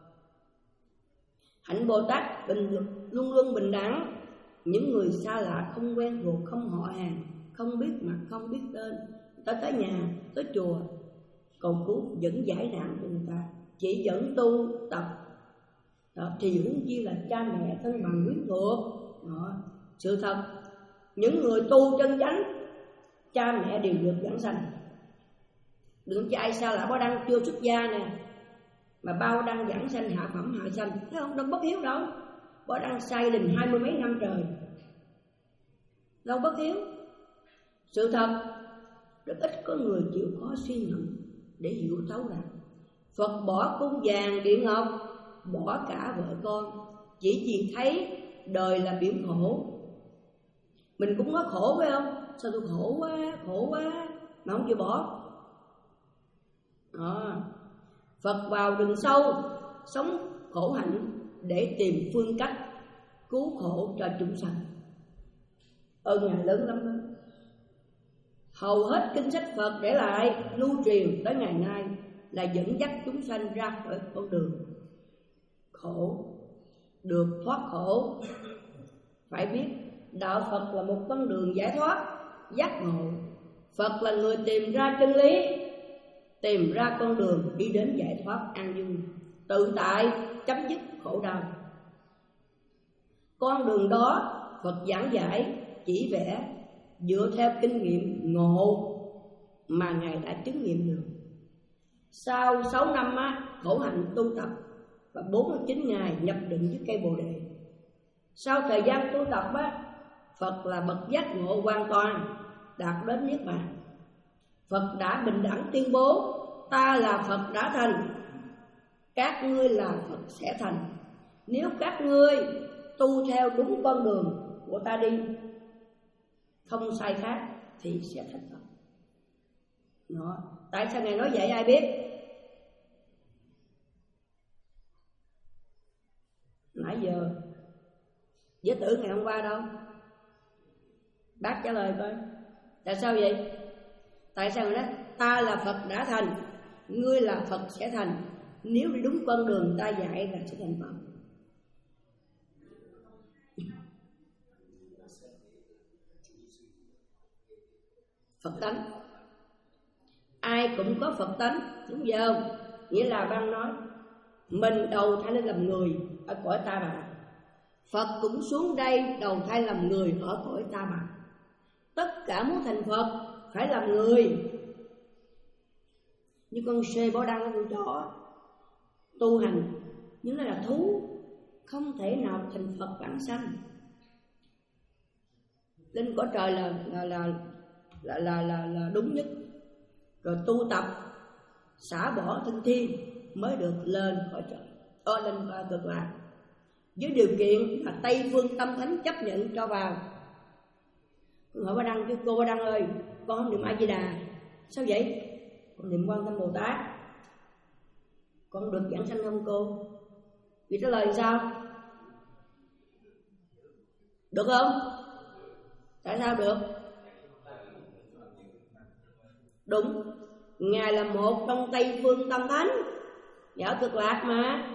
hạnh Bồ Tát bình luôn luôn bình đẳng. Những người xa lạ không quen thuộc, không họ hàng, không biết mặt, không biết tên, tới tới nhà, tới chùa cầu cứu dẫn giải nạn cho người ta, chỉ dẫn tu tập. Đó, thì huống chi là cha mẹ thân bằng quyến thuộc. Đó, sự thật, những người tu chân chánh, cha mẹ đều được giảng sanh. Đừng cho ai xa lạ. Bó Đăng chưa xuất gia nè, mà bao Đăng giảng sanh hạ phẩm hạ sanh, thấy không? Đâu bất hiếu đâu. Bó Đăng sai đình hai mươi mấy năm trời, đâu bất hiếu. Sự thật, rất ít có người chịu khó suy ngẫm để hiểu thấu rằng Phật bỏ cung vàng điện ngọc, bỏ cả vợ con, chỉ vì thấy đời là biển khổ. Mình cũng có khổ phải không? Sao tôi khổ quá, khổ quá mà không chịu bỏ. Đó. Phật vào rừng sâu, sống khổ hạnh để tìm phương cách cứu khổ cho chúng sanh. Ơn Ngài lớn lắm đó. Hầu hết kinh sách Phật để lại lưu truyền tới ngày nay là dẫn dắt chúng sanh ra khỏi con đường khổ, được thoát khổ. Phải biết đạo Phật là một con đường giải thoát, giác ngộ. Phật là người tìm ra chân lý, tìm ra con đường đi đến giải thoát an vui, tự tại, chấm dứt khổ đau. Con đường đó Phật giảng giải, chỉ vẽ dựa theo kinh nghiệm ngộ mà Ngài đã chứng nghiệm được. Sau sáu năm á, khổ hạnh tu tập và bốn mươi chín ngày nhập định dưới cây Bồ Đề. Sau thời gian tu tập á, Phật là bậc giác ngộ hoàn toàn, đạt đến niết bàn. Phật đã bình đẳng tuyên bố: ta là Phật đã thành, các ngươi là Phật sẽ thành. Nếu các ngươi tu theo đúng con đường của ta đi, không sai khác, thì sẽ thành Phật. Đó. Tại sao Ngài nói vậy ai biết? Nãy giờ giới tử ngày hôm qua đâu? Bác trả lời coi. Tại sao vậy? Tại sao Ngài nói ta là Phật đã thành, ngươi là Phật sẽ thành. Nếu đi đúng con đường ta dạy là sẽ thành Phật. Phật tánh, ai cũng có Phật tánh, đúng không? Nghĩa là Băng nói mình đầu thai lên làm người ở cõi ta bà, Phật cũng xuống đây đầu thai làm người ở cõi ta bà. Tất cả muốn thành Phật phải làm người. Như con xê Bó Đăng con chó tu hành, nhưng nó là thú, không thể nào thành Phật bản sanh. Lên cõi trời là là là là là, là, là đúng nhất. Rồi tu tập xả bỏ thân thiên mới được lên cõi trời, ơ lên cõi cực lạc, với điều kiện là Tây Phương Tâm Thánh chấp nhận cho vào. Con hỏi Bó Đăng chứ cô Bó Đăng ơi, con không niệm A Di Đà. Sao vậy? Con niệm Quan Tâm Bồ Tát. Con được giảng sanh không cô? Vì trả lời sao? Được không? Tại sao được? Đúng, Ngài là một trong Tây Phương Tâm Thánh, ở cực lạc mà.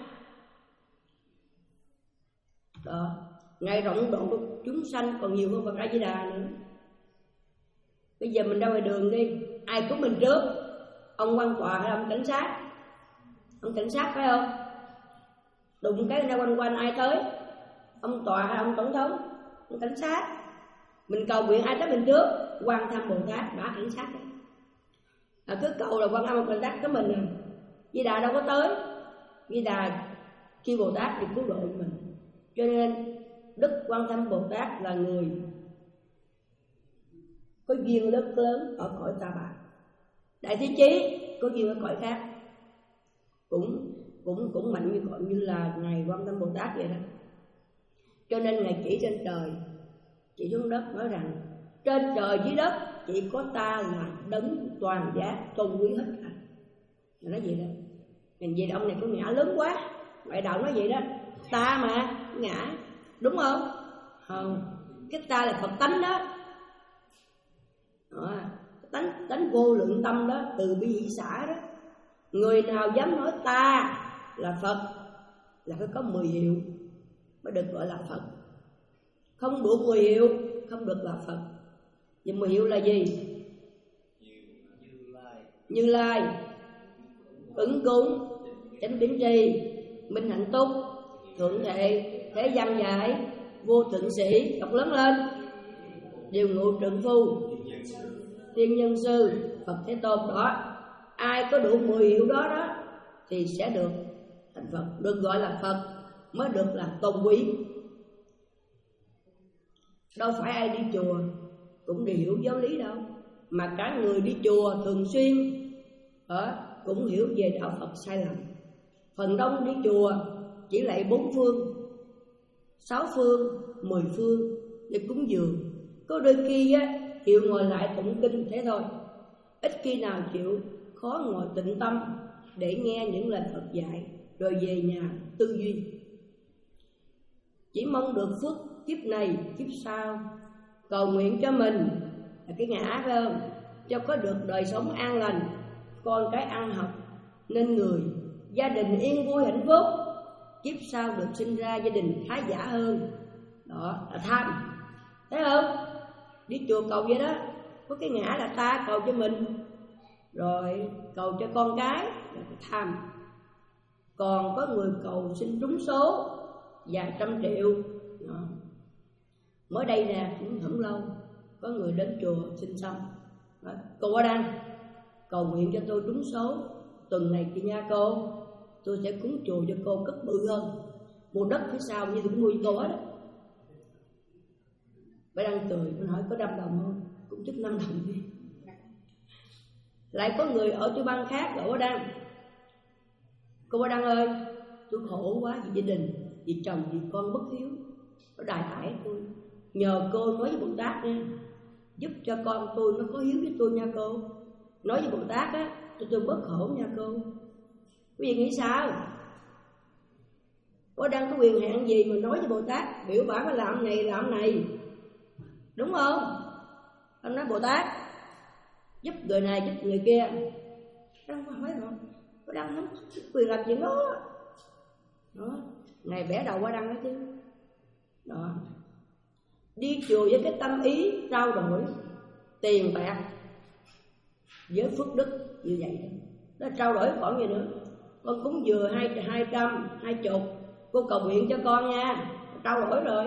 Đó. Ngài rộng độ chúng sanh còn nhiều hơn Phật A Di Đà nữa. Bây giờ mình ra ngoài đường đi, ai cứu mình trước? Ông quan tòa hay ông cảnh sát? Ông cảnh sát phải không? Đụng cái ra quanh quanh ai tới? Ông tòa hay ông tổng thống? Ông cảnh sát. Mình cầu nguyện ai tới mình trước? Quan Tham Bồ Tát đã cảnh sát đấy. à, cứ cầu là Quan Âm Bồ Tát tới mình à. Di Đà đâu có tới. Di Đà khi Bồ Tát thì cứu độ mình. Cho nên Đức Quan Âm Bồ Tát là người có duyên rất lớn ở cõi Ta Bà. Đại Thế Chí có duyên ở cõi khác, cũng cũng cũng mạnh như gọi như là ngài Quan Âm Bồ Tát vậy đó. Cho nên ngài chỉ trên trời, chỉ xuống đất, nói rằng trên trời dưới đất chỉ có ta là đấng toàn giác tôn quý hết cả. Ngài nói vậy đó. Ngài về ông này có ngã lớn quá. Ngoại đạo nói vậy đó. Ta mà ngã, đúng không? Không, cái ta là Phật tánh đó. Đó, tánh tánh vô lượng tâm đó, từ bi hỷ xả đó. Người nào dám nói ta là Phật là phải có mười hiệu mới được gọi là Phật. Không đủ mười hiệu không được là Phật. Vậy mười hiệu là gì? Như Lai, Ứng Cúng, Chánh Biến Tri, Minh Hạnh Túc, Thượng Thệ, Thế Văn Giải, Vô Thượng Sĩ. Đọc lớn lên. Điều Ngộ Trượng Phu, Tiên Nhân Sư, Phật Thế Tôn. Đó, ai có đủ mười hiệu đó đó thì sẽ được thành Phật, được gọi là Phật, mới được là tôn quý. Đâu phải ai đi chùa cũng đều hiểu giáo lý đâu, mà cả người đi chùa thường xuyên ở cũng hiểu về đạo Phật sai lầm. Phần đông đi chùa chỉ lại bốn phương, sáu phương, mười phương để cúng dường. Có đôi khi á, chịu ngồi lại tụng kinh thế thôi, ít khi nào chịu khó ngồi tịnh tâm để nghe những lời Phật dạy rồi về nhà tư duy. Chỉ mong được phước kiếp này kiếp sau, cầu nguyện cho mình là cái ngã phải không, cho có được đời sống an lành, con cái ăn học nên người, gia đình yên vui hạnh phúc, kiếp sau được sinh ra gia đình khá giả hơn. Đó là tham, thấy không? Đi chùa cầu vậy đó, có cái ngã là ta cầu cho mình, rồi cầu cho con cái là tham. Còn có người cầu xin trúng số vài trăm triệu. Đó. Mới đây nè, cũng không lâu có người đến chùa xin xong. Đó. Cô ở đây cầu nguyện cho tôi trúng số tuần này chị nha cô, tôi sẽ cúng chùa cho cô cất bự hơn, mua đất phía sau như tôi cũng mua cho cô hết. Bà đang cười, tôi hỏi có năm đồng không? Cũng chút năm đồng đi. Lại có người ở chỗ bang khác ở Đăng, cô Đăng ơi, tôi khổ quá vì gia đình, vì chồng, vì con bất hiếu, nó đài ải tôi, nhờ cô nói với Bồ Tát nha, giúp cho con tôi nó có hiếu với tôi nha cô. Nói với Bồ Tát á, cho tôi bớt khổ nha cô. Quý vị nghĩ sao? Có Đăng có quyền hạn gì mà nói với Bồ Tát biểu bảo phải làm này làm này, đúng không? Anh nói Bồ Tát giúp người này giúp người kia, Đăng có hỏi không? Có Đăng không quyền làm chuyện đó. Đó, ngày bẻ đầu qua Đăng đó chứ. Đó, đi chùa với cái tâm ý trao đổi tiền bạc với phước đức như vậy đó. Đó là trao đổi còn gì nữa. Con cúng dừa hai hai trăm hai chục, cô cầu nguyện cho con nha, trao đổi rồi.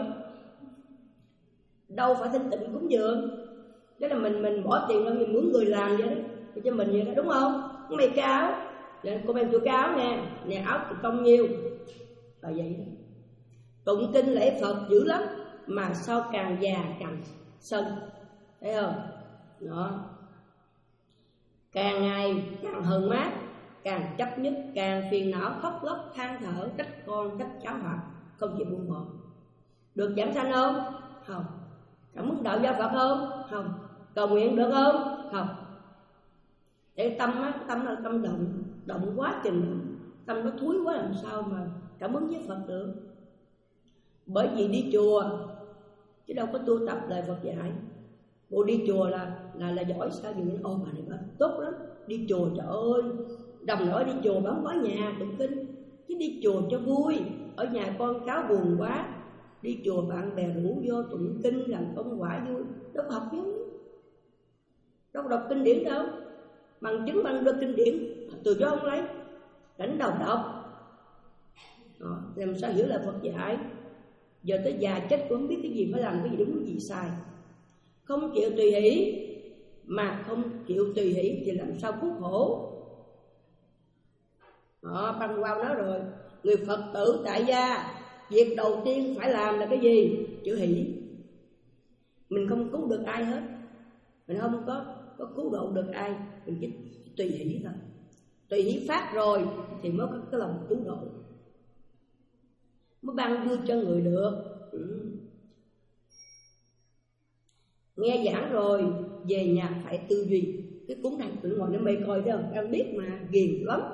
Đâu phải thanh tịnh cúng dường, đó là mình mình bỏ tiền ra mình muốn người làm vậy đó, cho mình vậy đó, đúng không? Mày cái áo, cô em tôi cái áo nè, nè áo thì công nhiêu, là vậy đó. Tụng kinh lễ Phật dữ lắm, mà sao càng già càng sân, thấy không? Đó, càng ngày càng hờn mát, càng chấp nhất, càng phiền não, khóc lóc than thở, trách con trách cháu hoặc không chịu buông bỏ. Được giảng sanh không? Không. Cảm muốn đạo gia Phật không? Không. Cầu nguyện được không? Không. Để tâm á, tâm là tâm động, động quá chừng, tâm nó thúi quá làm sao mà cảm ứng với Phật được. Bởi vì đi chùa chứ đâu có tu tập lời Phật dạy. Bộ đi chùa là là là giỏi sao vậy? Ô bà này bà tốt lắm, đi chùa trời ơi, đồng nói đi chùa bám quá nhà tụng kinh, chứ đi chùa cho vui. Ở nhà con cáo buồn quá, đi chùa bạn bè rủ vô tụng kinh làm công quả vui, đâu có học chứ, đâu có đọc kinh điển đâu, bằng chứng bằng đưa kinh điển từ đó không lấy, đánh đầu đọc. Đó, làm sao hiểu là Phật dạy. Giờ tới già chết cũng không biết cái gì phải làm, cái gì đúng cái gì sai, không chịu tùy hỷ mà không chịu tùy hỷ thì làm sao cứu khổ. Đó, Băng Quao nói rồi, người Phật tử tại gia việc đầu tiên phải làm là cái gì? Chữ hỷ. Mình không cứu được ai hết, mình không có, có cứu độ được ai, mình chỉ tùy hỷ thôi. Tùy hỷ phát rồi thì mới có cái lòng cứu độ, mới ban vui cho người được. ừ. Nghe giảng rồi về nhà phải tư duy. Cái cuốn này tụi ngồi nó mê coi đó, đang biết mà ghiền lắm.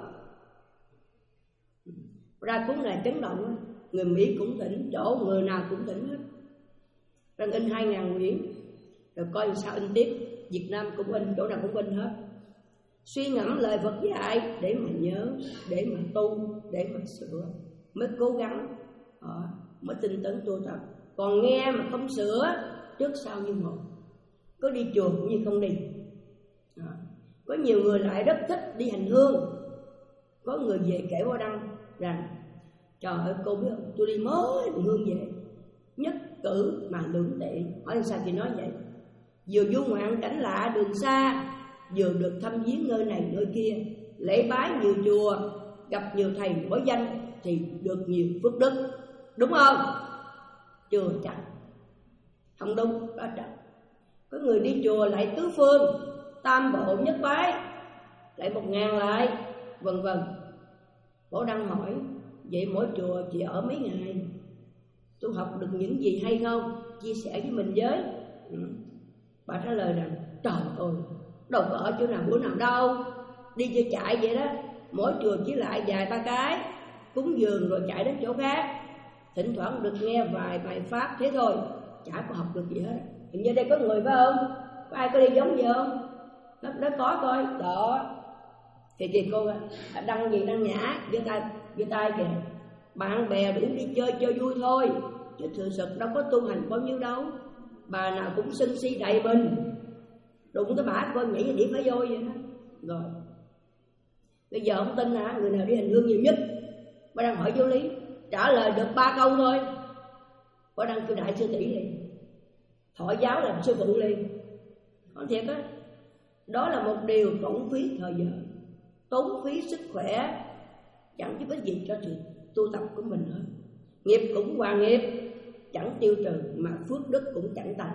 Ra cuốn này chấn động, người Mỹ cũng tỉnh, chỗ người nào cũng tỉnh hết. Đang in hai ngàn quyển, rồi coi sao in tiếp. Việt Nam cũng in, chỗ nào cũng in hết. Suy ngẫm lời Phật dạy để mà nhớ, để mà tu, để mà sửa, mới cố gắng, đó, mới tinh tấn tu tập. Còn nghe mà không sửa, trước sau như một. Có đi chùa cũng như không đi. Đó. Có nhiều người lại rất thích đi hành hương. Có người về kể qua đăng rằng trời ơi cô biết không, tôi đi mới hành hương về, nhất cử mà lưỡng tiện. Hỏi sao chị nói vậy? Vừa du ngoạn cảnh lạ đường xa, vừa được thăm viếng nơi này nơi kia, lễ bái nhiều chùa, gặp nhiều thầy nổi danh thì được nhiều phước đức. Đúng không? Chưa chắc. Không đúng, đó chắc. Có người đi chùa lại tứ phương, tam bộ nhất bái, lại một ngàn lại, vân vân. Bảo Đăng hỏi, vậy mỗi chùa chị ở mấy ngày? Tôi học được những gì hay không? Chia sẻ với mình với. ừ. Bà trả lời rằng, trời ơi, đâu có ở chỗ nào bữa nào đâu, đi chơi chạy vậy đó. Mỗi chùa chỉ lại vài ba cái, cúng dường rồi chạy đến chỗ khác. Thỉnh thoảng được nghe vài bài pháp thế thôi, chả có học được gì hết. Hình như đây có người phải không? Có ai có đi giống vậy không? Nó, nó có coi, đó. Thì thì cô Đăng gì Đăng Nhã, với tay, với tay kìa. Bạn bè đủ đi chơi cho vui thôi, chứ thực sự đâu có tu hành bao nhiêu đâu. Bà nào cũng sân si đầy mình, đụng tới bả coi nhảy điểm phải vô vậy đó. Rồi bây giờ không tin hả? Người nào đi hành hương nhiều nhất? Bà Đăng hỏi vô lý, trả lời được ba câu thôi. Bà Đăng kêu đại sư tỷ liền, thọ giáo làm sư phụ liền. Nói thiệt á, đó là một điều tốn phí thời giờ, tốn phí sức khỏe, chẳng giúp ích gì cho sự tu tập của mình hết. Nghiệp cũng hoàn nghiệp, chẳng tiêu trừ, mà phước đức cũng chẳng tăng.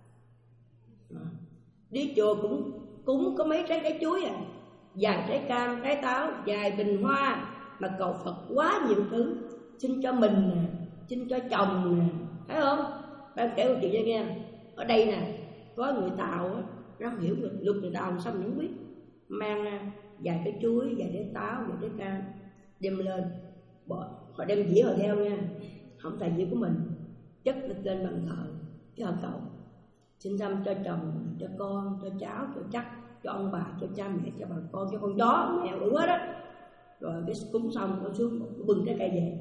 Đi chùa cũng cúng có mấy trái trái chuối à, vài trái cam, trái táo, vài bình hoa, mà cầu Phật quá nhiều thứ. Xin cho mình nè, xin cho chồng nè, thấy không? Bạn kể một chuyện cho nghe. Ở đây nè, có người Tàu á, nó không hiểu được luật người Tàu sao mình không biết. Mang vài cái chuối, vài trái táo, vài trái cam, đem lên, bỏ, họ đem dĩa họ theo nha. Không tài dĩa của mình, chất lên bàn thờ, cái họ cầu xin tâm cho chồng, cho con, cho cháu, cho chắc, cho ông bà, cho cha mẹ, cho bà con, cho con chó, mèo đủ hết á. Rồi cái cúng xong, nó xuống bưng trái cây về.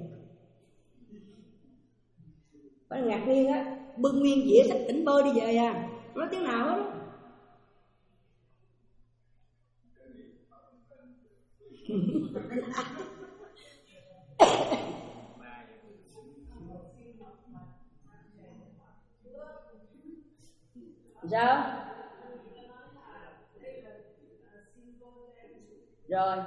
Bà ngạc nhiên á, bưng nguyên dĩa sách tỉnh bơ đi về à, không nói tiếng nào hết á. Sao? Rồi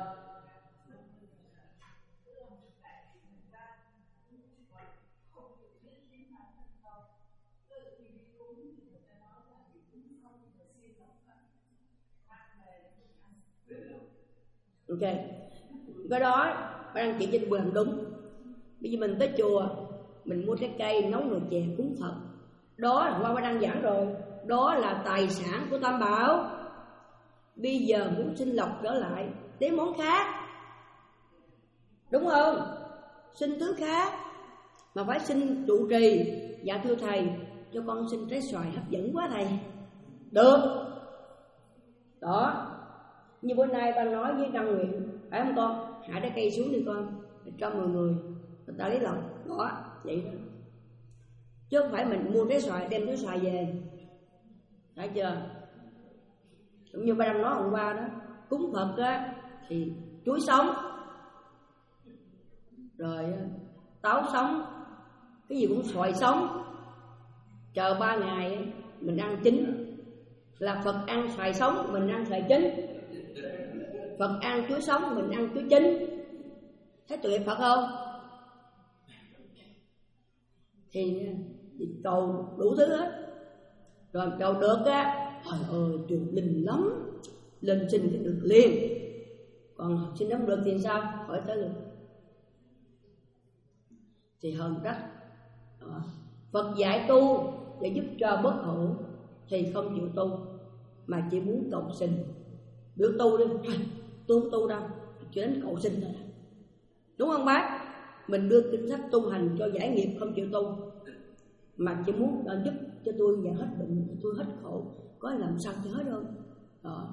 ok, cái đó bà đang chỉ trên quyền đúng. Bây giờ mình tới chùa, mình mua trái cây, nấu nồi chè cúng Phật, đó là qua bà đang giảng rồi, đó là tài sản của Tam Bảo. Bây giờ muốn xin lọc trở lại, lấy món khác, đúng không? Xin thứ khác, mà phải xin trụ trì. Dạ thưa thầy, cho con xin trái xoài hấp dẫn quá thầy. Được. Đó, như bữa nay ba nói với Đăng Nguyện, phải không con? Hạ trái cây xuống đi con, cho mọi người, người ta lấy lòng. Đó, vậy đó. Chứ không phải mình mua trái xoài, đem trái xoài về. Thấy chưa? Cũng như ba Đăng nói hôm qua đó, cúng Phật á, thì chuối sống, rồi táo sống, cái gì cũng xoài sống. Chờ ba ngày mình ăn chín, Là Phật ăn xoài sống, mình ăn xoài chín. Phật ăn chuối sống, mình ăn chuối chín. Thấy tội Phật không? Thì, thì cầu đủ thứ hết. Rồi cầu được á, trời ơi tuyệt linh lắm, lên xin cái được liền. Còn xin không được thì sao? Khỏi tới luôn. Thì hơn trách. Đó. Phật dạy tu để giúp cho bất khổ thì không chịu tu, mà chỉ muốn cầu sinh. Biểu tu đi, tôi không tu đâu, chỉ đến cầu sinh thôi. Đúng không bác? Mình đưa kinh sách tu hành cho giải nghiệp, không chịu tu, mà chỉ muốn uh, giúp cho tôi giải hết bệnh, cho tôi hết khổ. Có làm sao cho hết không? Đó.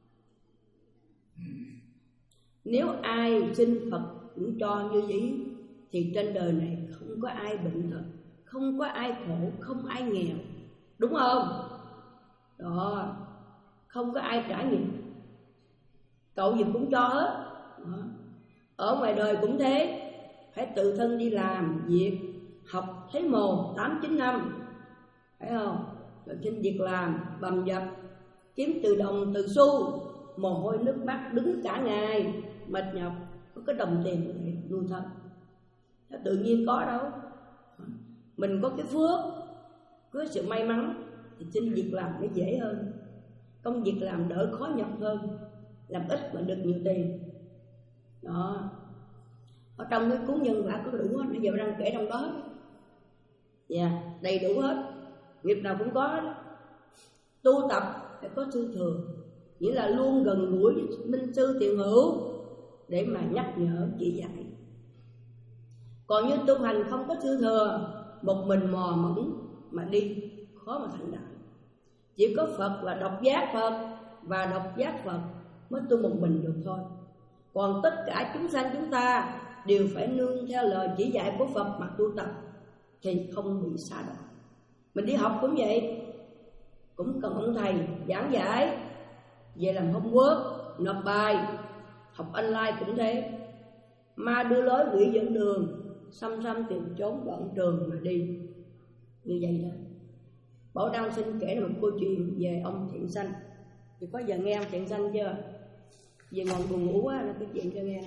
Nếu ai xin Phật cũng cho như vậy thì trên đời này không có ai bệnh tật, không có ai khổ, không ai nghèo. Đúng không? Đó. Không có ai trả nghiệp, cậu gì cũng cho hết. Đó. Ở ngoài đời cũng thế, phải tự thân đi làm việc, học thấy mồ tám chín năm, phải không? Rồi xin việc làm bầm dập, kiếm từ đồng từ xu, mồ hôi nước mắt đứng cả ngày, mệt nhọc, có cái đồng tiền để nuôi thân. Nó tự nhiên có đâu. Mình có cái phước, có sự may mắn thì xin việc làm nó dễ hơn, công việc làm đỡ khó nhọc hơn, làm ít mà được nhiều tiền. Đó. Ở trong cái cuốn nhân quả có đủ hết, bây giờ đang kể trong đó hết. Dạ, yeah, đầy đủ hết, nghiệp nào cũng có hết. Tu tập phải có sư thừa, nghĩa là luôn gần gũi với minh sư tiền hữu để mà nhắc nhở chỉ dạy. Còn như tu hành không có sư thừa, một mình mò mẫm mà đi, khó mà thành đạo. Chỉ có Phật là độc giác Phật, và độc giác Phật mới tu một mình được thôi. Còn tất cả chúng sanh chúng ta đều phải nương theo lời chỉ dạy của Phật mà tu tập thì không bị xa đọa. Mình đi học cũng vậy, cũng cần ông thầy giảng giải, về làm homework, nộp bài. Học online cũng thế, ma đưa lối quỷ dẫn đường, xăm xăm tìm trốn đoạn trường mà đi. Như vậy đó. Bảo Đăng xin kể một câu chuyện về ông Thiện Sanh. Thì có giờ nghe ông Thiện Sanh chưa? Về ngọn buồn ngủ quá, nó cái chuyện cho nghe.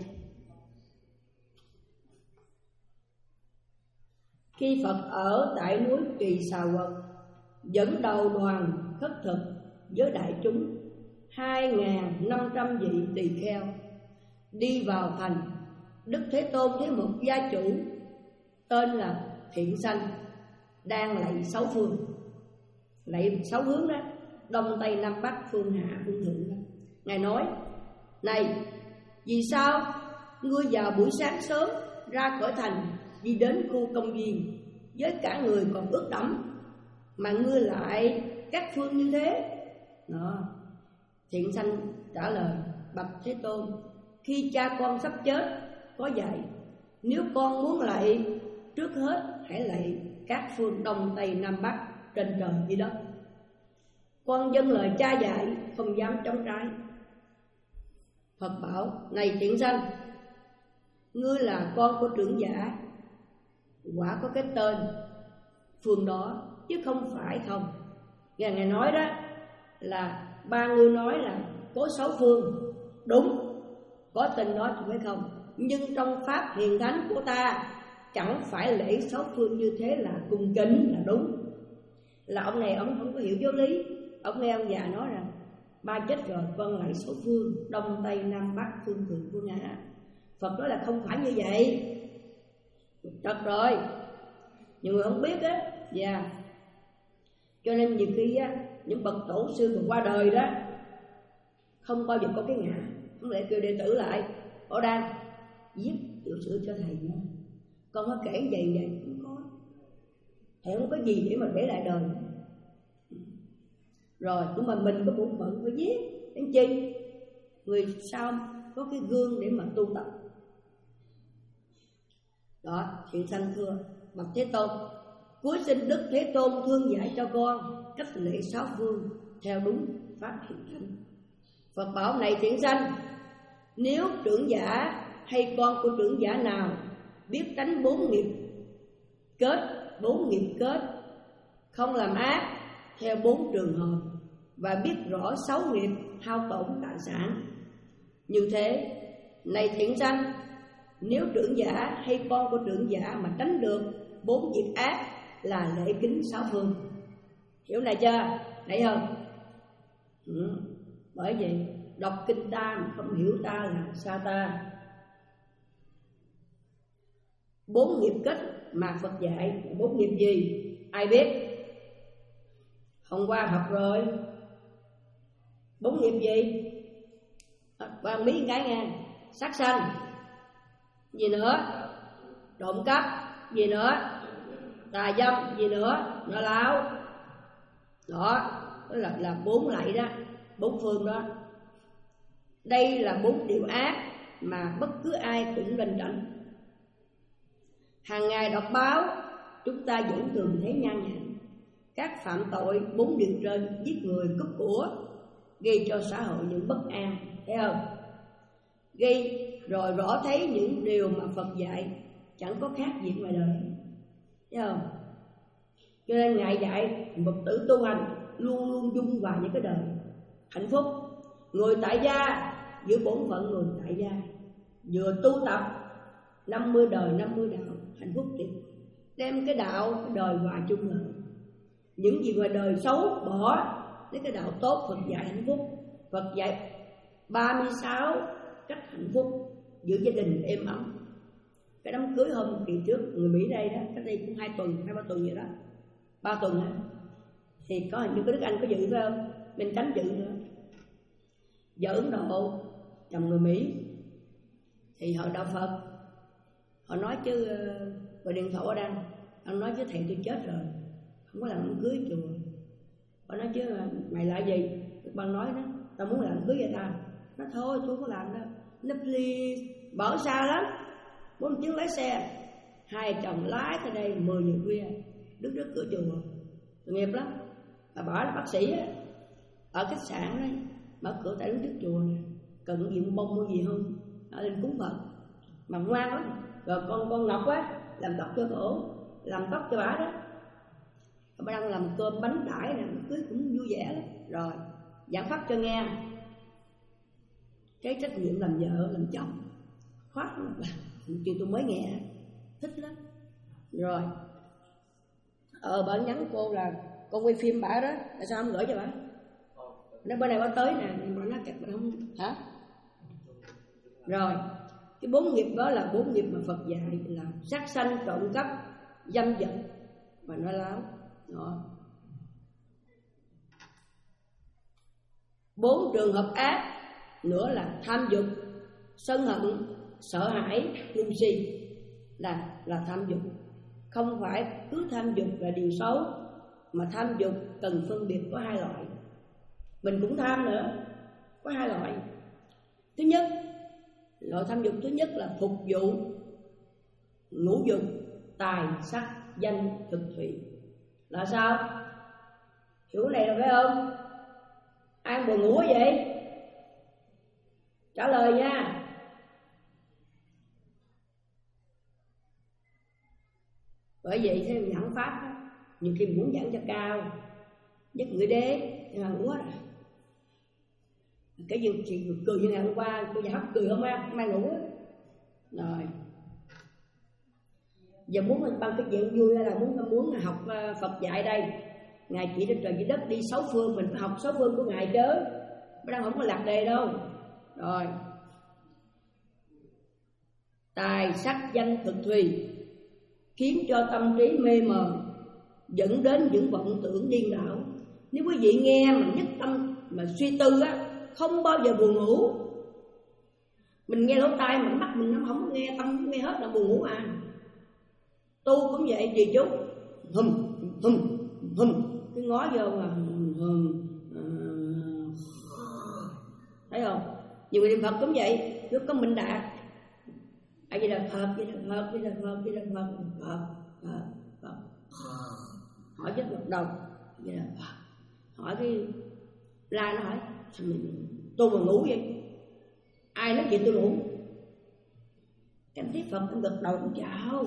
Khi Phật ở tại núi Kỳ Xà Quật, dẫn đầu đoàn khất thực với đại chúng hai nghìn năm trăm vị tỳ kheo đi vào thành, Đức Thế Tôn thấy một gia chủ tên là Thiện Sanh đang lạy sáu phương, lạy sáu hướng đó, đông tây nam bắc phương hạ phương thượng đó. Ngài nói: này, vì sao ngươi vào buổi sáng sớm ra khỏi thành đi đến khu công viên với cả người còn ướt đẫm, mà ngươi lại các phương như thế? Đó. Thiện Sanh trả lời: bạch Thế Tôn, khi cha con sắp chết có dạy, nếu con muốn lạy, trước hết hãy lạy các phương đông tây nam bắc trên trời dưới đất. Con vâng lời cha dạy, không dám chống trái. Phật bảo: này Thiện Sanh, ngươi là con của trưởng giả, quả có cái tên phương đó chứ không phải không. Ngài, Ngài nói đó là ba ngươi nói là có sáu phương, đúng, có tên đó chứ phải không. Nhưng trong pháp hiền thánh của ta chẳng phải lễ sáu phương như thế là cung kính là đúng. Là ông này ông không có hiểu giáo lý. Ông nghe ông già nói rằng ba chết rồi con lại sáu phương, đông tây nam bắc phương thượng phương hạ. Phật nói là không phải như vậy. Thật rồi, nhiều người không biết á. Dạ. Cho nên nhiều khi á, những bậc tổ sư mà qua đời đó không bao giờ có cái ngã, không lẽ kêu đệ tử lại: Bảo Đăng viết tiểu sử cho thầy nha, con có kể vậy vậy. Không có, thầy không có gì để mà để lại đời. Rồi nhưng mà mình có bổn phận phải viết đến chi, người sau có cái gương để mà tu tập. Đó. Thiện Sanh thưa: bạch Thế Tôn, cuối xin Đức Thế Tôn thương dạy cho con cách lễ sáu phương theo đúng pháp hiền thánh. Phật bảo: này Thiện Sanh, nếu trưởng giả hay con của trưởng giả nào biết tránh bốn nghiệp kết, bốn nghiệp kết, không làm ác theo bốn trường hợp, và biết rõ xấu nghiệp hao tổn tài sản. Như thế, này thiện sanh, nếu trưởng giả hay con của trưởng giả mà tránh được bốn việc ác là lễ kính sáu phương. Hiểu này chưa? Thấy không? Ừ. Bởi vậy đọc kinh ta mà không hiểu ta là sa ta. Bốn nghiệp kết mà Phật dạy, bốn nghiệp gì? Ai biết? Hôm qua học rồi. Bốn nghiệp gì? Ba miếng cái nghe. Sát sanh. Gì nữa? Trộm cắp. Gì nữa? Tà dâm. Gì nữa? Nợ láo. Đó, đó là, là bốn lạy đó, bốn phương đó. Đây là bốn điều ác mà bất cứ ai cũng nên tránh. Hàng ngày đọc báo, chúng ta vẫn thường thấy nhan nhản các phạm tội bốn điều trên: giết người, cướp của, gây cho xã hội những bất an, thấy không? Gây rồi rõ thấy những điều mà Phật dạy chẳng có khác gì ngoài đời, thấy không? Cho nên Ngài dạy Phật tử tu hành luôn luôn dung vào những cái đời hạnh phúc. Người tại gia giữ bổn phận người tại gia, vừa tu tập năm mươi đời năm mươi đạo hạnh phúc tuyệt, đem cái đạo cái đời hòa chung lợi. Những gì ngoài đời xấu bỏ lấy cái đạo tốt. Phật dạy hạnh phúc. Phật dạy ba mươi sáu cách hạnh phúc, giữ gia đình êm ấm. Cái đám cưới hôm kỳ trước người Mỹ đây đó, cách đây cũng hai tuần hai ba tuần vậy đó, ba tuần á, thì có hình như cái Đức Anh có dự phải không? Mình tránh dự nữa. Vợ Ấn Độ, chồng người Mỹ, thì họ đạo Phật, họ nói chứ gọi điện thoại ở đây, họ nói chứ thầy tôi chết rồi, không có làm đám cưới chùa. Họ nói chứ mày lại gì? Đức Bằng nói đó, tao muốn làm cưới vậy tao. Nó thôi tôi không có làm đâu. Nó please, bỏ xa lắm, bốn tiếng lái xe, hai chồng lái tới đây mười giờ khuya, đứng trước cửa chùa, tội nghiệp lắm. Bà bảo là bác sĩ á, ở khách sạn đấy, mở cửa tại đứng trước chùa nè, cần gì một bông mua gì không, ở lên cúng Phật, mà ngoan lắm. Rồi con con Ngọc á, làm tóc cho cổ, làm tóc cho bà đó. Bà đang làm cơm bánh đãi nè, cưới cũng vui vẻ lắm. Rồi giảng pháp cho nghe, cái trách nhiệm làm vợ làm chồng khoát lắm. Chuyện tôi mới nghe thích lắm. Rồi ờ bà nhắn cô là con quay phim bả đó, tại sao không gửi cho bả? Nó bên này bả tới nè, mà nó kẹt không hả? Rồi cái bốn nghiệp đó là bốn nghiệp mà Phật dạy là sát sanh, trộm cắp, dâm dật và nói láo. Đó. Bốn trường hợp ác nữa là tham dục, sân hận, sợ hãi, ngu si, là là tham dục. Không phải cứ tham dục là điều xấu, mà tham dục cần phân biệt có hai loại. Mình cũng tham nữa, có hai loại. Thứ nhất, loại tham dục thứ nhất là phục vụ, ngũ dục, tài, sắc, danh, thực thủy. Là sao? Hiểu này rồi phải không? Ai buồn ngủ vậy? Trả lời nha. Bởi vậy theo giảng pháp đó, nhiều khi muốn giảng cho cao, nhất người đế nhưng mà ngủ hết rồi. Cái gì chị cười như ngày hôm qua, cô giảng cười không á, mai ngủ hết. Rồi giờ muốn bằng cái chuyện vui hay là muốn muốn học Phật dạy đây, Ngài chỉ trên trời dưới đất đi sáu phương, mình phải học sáu phương của Ngài chứ, mới đang không có lạc đề đâu. Rồi tài sắc danh thực thùy khiến cho tâm trí mê mờ, dẫn đến những vọng tưởng điên đảo. Nếu quý vị nghe mà nhất tâm mà suy tư á, không bao giờ buồn ngủ. Mình nghe lỗ tai mà mắt mình nó không nghe, tâm không nghe hết là buồn ngủ à. Tu cũng vậy, trì chú hùm hùm hùm cái ngó vô mà hùm, thấy không? Nhiều người niệm Phật cũng vậy, lúc có minh đạt ai vậy là Phật, vậy là Phật, vậy là Phật, vậy là Phật, Phật, Phật, Phật. Hỏi chết một đầu, vậy là Phật. Hỏi cái la nó hỏi sao mình tu mà ngủ vậy? Ai nói chuyện tôi ngủ? Cảm thấy Phật cũng gật đầu cũng chào.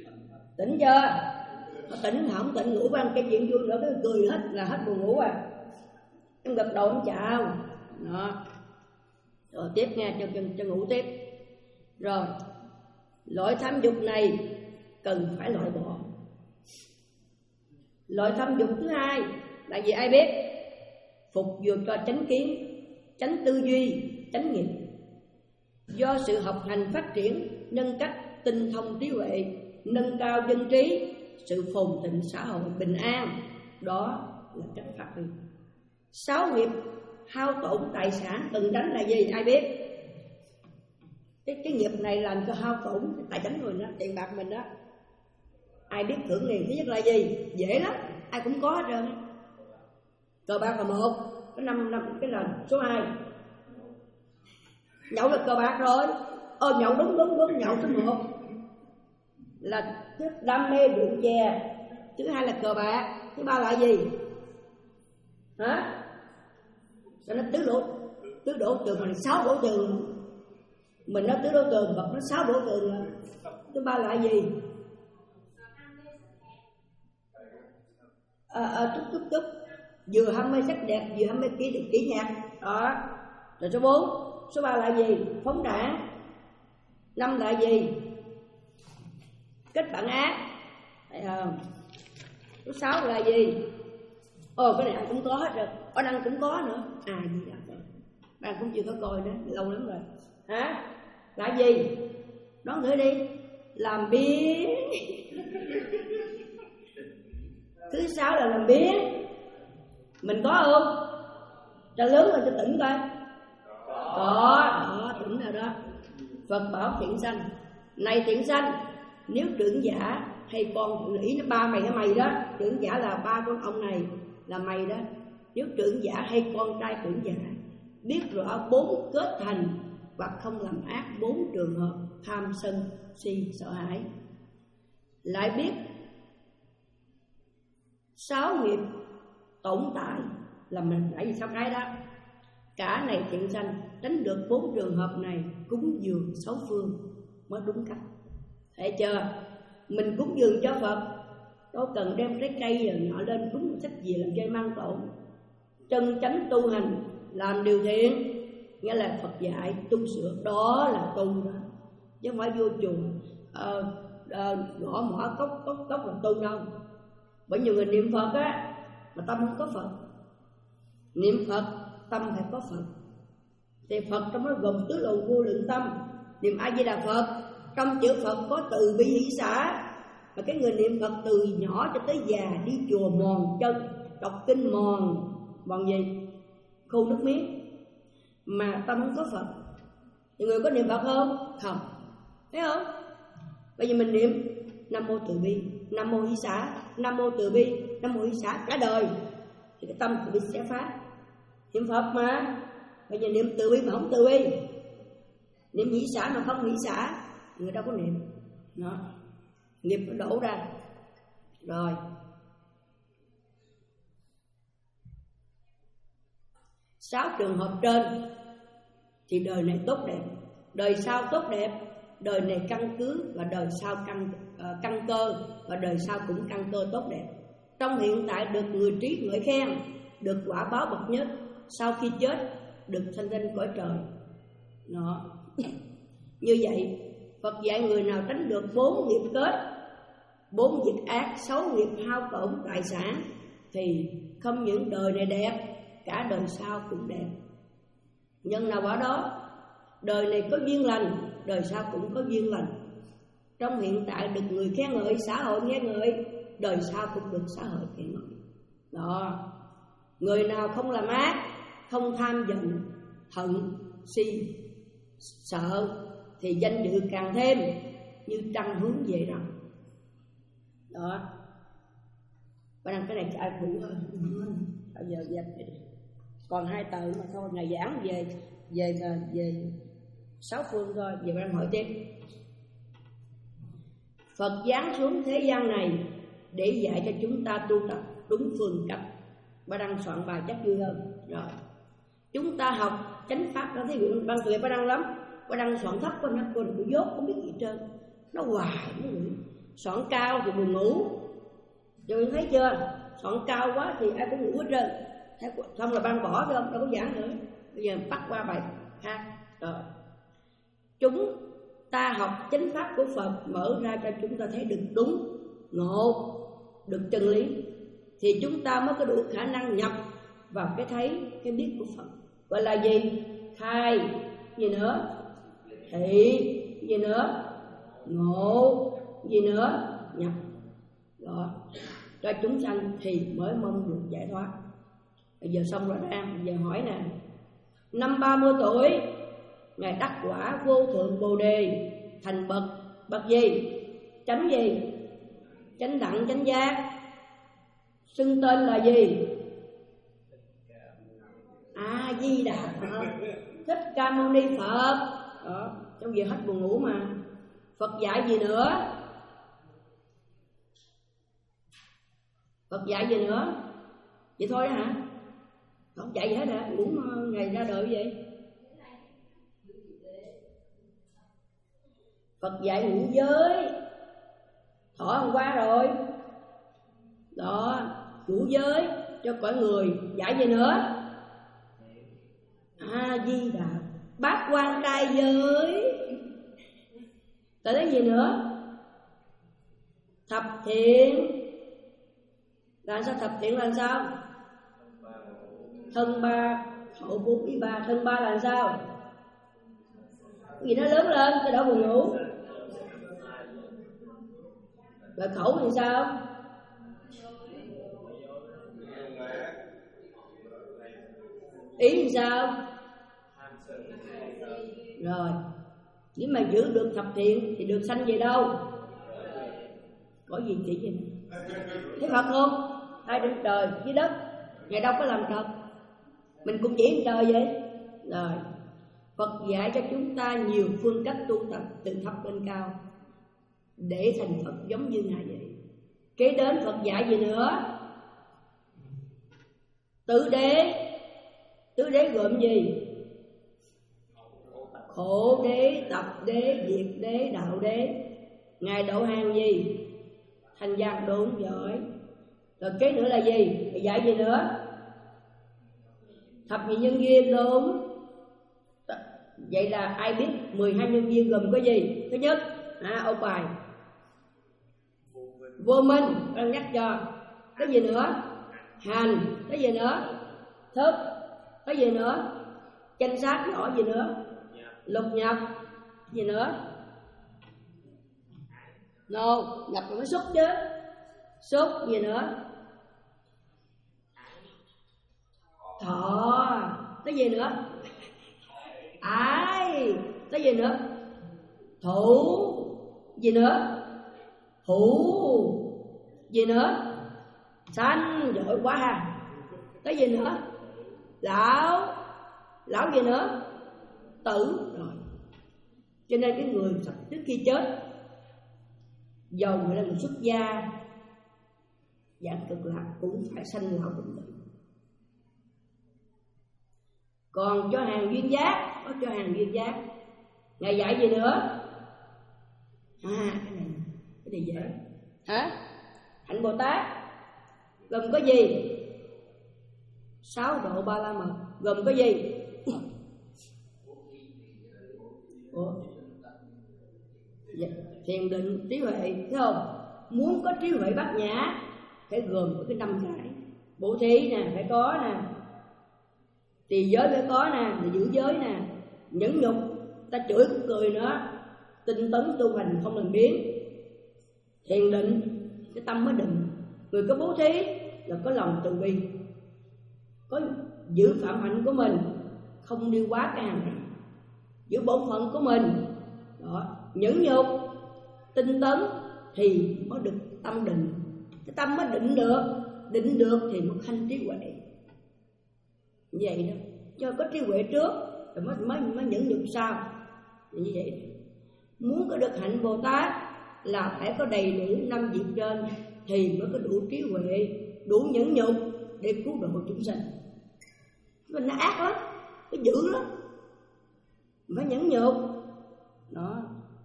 Tỉnh chưa? Nó tỉnh không tỉnh ngủ bằng cái chuyện vui nữa, cái cười hết là hết buồn ngủ à. em gật đầu em chào đó. Rồi tiếp nghe cho, cho, cho ngủ tiếp. Rồi loại tham dục này cần phải loại bỏ. Loại tham dục thứ hai là gì ai biết? Phục vụ cho chánh kiến, chánh tư duy, chánh nghiệp. Do sự học hành phát triển, nhân cách, tinh thông trí huệ, nâng cao dân trí, sự phồn thịnh xã hội bình an, đó là cách phát huy. Sáu nghiệp hao tổn tài sản cần tránh là gì ai biết? Cái, cái nghiệp này làm cho hao tổn tài chính mình đó, tiền bạc mình đó. Ai biết thưởng nghiệp thứ nhất là gì? Dễ lắm, ai cũng có hết trơn. Cờ bạc là một, cái năm năm cái là số hai. Nhậu là cờ bạc rồi. Ờ nhậu đúng đúng đúng nhậu số một là đam mê rượu chè, thứ hai là cờ bạc, thứ ba là gì? Hả? Nó tứ đổ tứ đổ tường mà sáu đổ tường. Mình nói tứ đổ tường, Phật nó sáu đổ tường là. Thứ ba là gì? À, à, chút chút chút vừa ham mê sắc đẹp, vừa ham mê kỹ kỹ nhạc đó. Rồi số bốn, số ba là gì? Phóng đảng. Năm là gì? Kết bạn ác. Thấy không? Số sáu là gì? Ồ cái này ai cũng có hết rồi. Ở đăng cũng có nữa. À gì đó bạn cũng chưa có coi nữa, lâu lắm rồi. Hả? Là gì? Đón thử đi. Làm biến. Thứ sáu là làm biến. Mình có không? Cho lớn rồi cho tỉnh coi. Có, đó, tỉnh rồi đó. Phật bảo thiện sanh. Này thiện sanh, nếu trưởng giả hay con lý nó ba mày hay mày đó, trưởng giả là ba con ông này là mày đó. Nếu trưởng giả hay con trai trưởng giả biết rõ bốn kết thành và không làm ác bốn trường hợp tham sân si sợ hãi, lại biết sáu nghiệp tồn tại là mình nãy sáu cái đó, cả này thiện sanh tránh được bốn trường hợp này, cúng dường sáu phương mới đúng cách. Thấy chưa? Mình cúng dường cho Phật đâu cần đem trái cây rồi nọ lên cúng sách gì làm chơi mang tổn. Chân chánh tu hành làm điều thiện, nghĩa là Phật dạy tu sửa, đó là tu đó, chứ không phải vô chùa uh, uh, gõ mỏ cốc cốc cốc là tu đâu. Bởi nhiều người niệm Phật á mà tâm không có Phật. Niệm Phật tâm phải có Phật. Thì Phật trong đó gồm tứ lộ vô lượng tâm. Niệm A Di Đà Phật, trong chữ Phật có từ bi hỷ xả. Mà cái người niệm Phật từ nhỏ cho tới già, đi chùa mòn chân, đọc kinh mòn mòn gì? Khô nước miếng, mà tâm không có Phật. Thì người có niệm Phật không? Không. Thấy không? Bây giờ mình niệm Nam mô từ bi, Nam mô hỷ xả, Nam mô từ bi, Nam mô hỷ xả cả đời, thì cái tâm từ bi sẽ phát. Niệm Phật mà. Bây giờ niệm từ bi mà không từ bi, niệm hỷ xả mà không hỷ xả, người đâu có niệm. Đó, nghiệp nó đổ ra. Rồi sáu trường hợp trên thì đời này tốt đẹp, đời sau tốt đẹp. Đời này căn cứ và đời sau căn uh, căn cơ, và đời sau cũng căn cơ tốt đẹp. Trong hiện tại được người trí ngợi khen, được quả báo bậc nhất. Sau khi chết được sanh lên cõi trời. Đó. Như vậy Phật dạy người nào tránh được bốn nghiệp kết, bốn việc ác, sáu nghiệp hao tổn tài sản, thì không những đời này đẹp, cả đời sau cũng đẹp. Nhân nào quả đó. Đời này có duyên lành, đời sau cũng có duyên lành. Trong hiện tại được người khen ngợi, xã hội nghe ngợi, đời sau cũng được xã hội khen ngợi. Đó. Người nào không làm ác, không tham giận, hận, si, sợ, thì danh dự càng thêm như trăng hướng về rằm. Đó. Và đăng cái này ai phụ hơn. Bây giờ dẹp còn hai tờ mà thôi, ngày giảng về về về sáu phương thôi. Về đang hỏi tiếp. Phật giáng xuống thế gian này để dạy cho chúng ta tu tập đúng phương cách. Ba đăng soạn bài chắc vui hơn. Rồi chúng ta học chánh pháp đó, thấy việc ban tuệ ba đăng lắm. Ba đăng soạn thấp con nó con cũng dốt không biết gì trơn, nó hoài nó ngủ. Soạn cao thì buồn ngủ, rồi thấy chưa? Soạn cao quá thì ai cũng ngủ hết trơn. xong là ban bỏ phải không, đâu có giảng nữa. Bây giờ bắt qua bài khác. Rồi chúng ta học chánh pháp của Phật mở ra cho chúng ta thấy được đúng, ngộ được chân lý, thì chúng ta mới có đủ khả năng nhập vào cái thấy, cái biết của Phật. Gọi là gì? Khai, gì nữa? Thị, gì nữa? Ngộ, gì nữa? Nhập. Rồi cho chúng sanh thì mới mong được giải thoát. Bây giờ xong rồi đó. Bây giờ hỏi nè, năm ba mươi tuổi Ngài đắc quả vô thượng Bồ Đề, thành bậc bậc gì? Chánh gì? Chánh đẳng chánh giác. Xưng tên là gì? A Di Đà Phật, Thích Ca Mâu Ni Phật. Đó, trong giờ hết buồn ngủ mà. Phật dạy gì nữa? Phật dạy gì nữa? Vậy thôi đó hả? Không dạy gì hết hả? Ngủ ngày ra đời vậy? Phật dạy ngũ giới. Thọ hôm qua rồi. Đó, ngũ giới cho cõi người. Dạy gì nữa? A Di Đà, bát quan trai giới. Tới đấy gì nữa? Thập thiện. Là sao? Thập thiện là sao? Thân ba, hậu bốn ý ba. Thân ba là sao? Cái gì nó lớn lên, cái đó buồn ngủ. Rồi khẩu thì sao? Ý thì sao? Rồi, nếu mà giữ được thập thiện thì được sanh về đâu? Có gì chỉ gì? Thấy Phật không? Hai trên trời dưới đất, Ngài đâu có làm thật. Mình cũng chỉ trời vậy. Rồi, Phật dạy cho chúng ta nhiều phương cách tu tập từ thấp lên cao để thành Phật giống như Ngài vậy. Kế đến Phật dạy gì nữa? Tứ đế. Tứ đế gồm gì? Khổ đế, tập đế, diệt đế, đạo đế. Ngài độ hàng gì? Thành giác độ không giỏi. Rồi kế nữa là gì? Ngài dạy gì nữa? Thập nhị nhân duyên đúng. Vậy là ai biết mười hai nhân duyên gồm có gì? Thứ nhất, à, ôn bài vô minh, đang nhắc cho. Cái gì nữa? Hành. Cái gì nữa? Thức. Cái gì nữa? Chánh sát rõ gì nữa? Lục nhập. Gì nữa? No, nhập rồi mới xúc chứ. Xúc gì nữa? Thọ. Cái gì nữa? Ái. Cái gì nữa? Thủ. Gì nữa? Thủ. Gì nữa? Sanh. Giỏi quá ha. Cái gì nữa? Lão. Lão gì nữa? Tử. Rồi. Cho nên cái người trước khi chết, dầu người là người xuất gia dạng cực lạc cũng phải sanh lão bệnh tử. Còn cho hàng duyên giác, có cho hàng duyên giác, Ngài dạy gì nữa? À, cái này, cái này dễ. Hả? Hạnh Bồ Tát gồm có gì? Sáu độ ba la mật gồm có gì? Ủa? Dạ, thiền định, trí huệ, thấy không? Muốn có trí huệ bát nhã phải gồm có cái năm cái. Bố thí nè, phải có nè. Trì giới phải có nè, giữ giới nè. Nhẫn nhục, ta chửi cũng cười nữa. Tinh tấn tu hành không lần biến. Thiền định, cái tâm mới định. Người có bố thí là có lòng từ bi, có giữ phạm hạnh của mình, không đi quá cái hàng rào, giữ bổn phận của mình. Đó, nhẫn nhục, tinh tấn thì mới được tâm định. Cái tâm mới định được, định được thì mới khanh trí huệ. Vậy đó, cho có trí huệ trước rồi mới mới mới nhẫn nhục sau. Như vậy đó. Muốn có được hạnh Bồ Tát là phải có đầy đủ năm việc trên thì mới có đủ trí huệ, đủ nhẫn nhục để cứu độ chúng sanh. Mình nó ác lắm, nó dữ lắm, phải nhẫn nhục. Đó.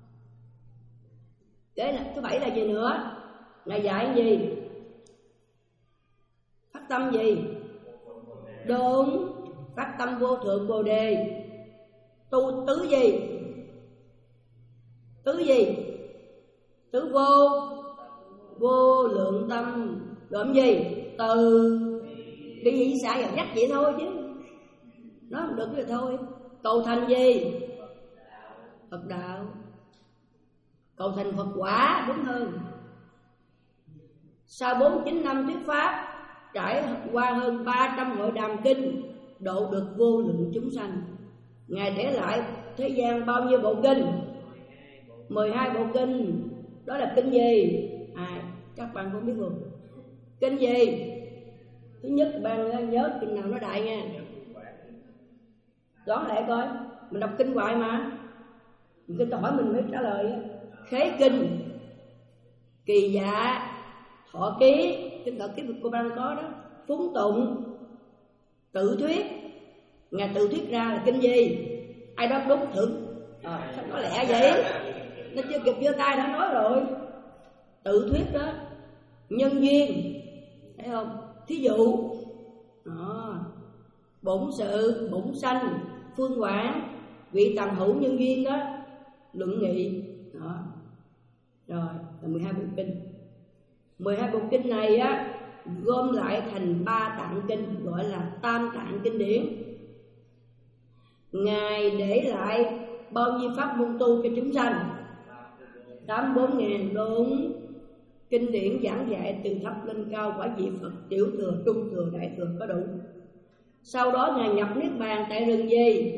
Cái là thứ bảy là gì nữa? Ngài dạy gì? Phát tâm gì? Đúng, phát tâm vô thượng bồ đề. Tu tứ gì? Tứ gì? Tứ vô vô lượng tâm. Gồm gì? Từ đi gì sai rồi nhắc vậy thôi chứ nó không được rồi thôi. Cầu thành gì? Phật đạo. Cầu thành Phật quả đúng hơn. Sau bốn mươi chín năm thuyết pháp, trải qua hơn ba trăm hội đàm kinh, độ được vô lượng chúng sanh. Ngài để lại thế gian bao nhiêu bộ kinh? mười hai bộ kinh. Đó là kinh gì? À, các bạn không biết luôn. Kinh gì? Thứ nhất bạn nhớ kinh nào nó đại nha. Đoán lại coi. Mình đọc kinh hoài mà. Kinh tôi hỏi mình mới trả lời. Khế kinh, Kỳ dạ, Thọ ký. Kinh Thọ ký của bạn có đó. Phúng tụng, Tự thuyết. Ngài tự thuyết ra là kinh gì? Ai đó đúng thử. À, sao nói lẹ vậy? Nó chưa kịp giơ tay đã nói rồi. Tự thuyết đó. Nhân duyên, thấy không? Thí dụ đó. Bổn sự, bổn sanh, phương quảng, vị tầm hữu nhân duyên đó. Luận nghị đó. Rồi là mười hai bộ kinh. mười hai bộ kinh này á gom lại thành ba tạng kinh, gọi là tam tạng kinh điển. Ngài để lại bao nhiêu pháp môn tu cho chúng sanh? tám mươi bốn ngàn. Đúng. Kinh điển giảng dạy từ thấp lên cao, quả vị Phật, tiểu thừa, trung thừa, đại thừa có đủ. Sau đó Ngài nhập niết bàn tại rừng gì?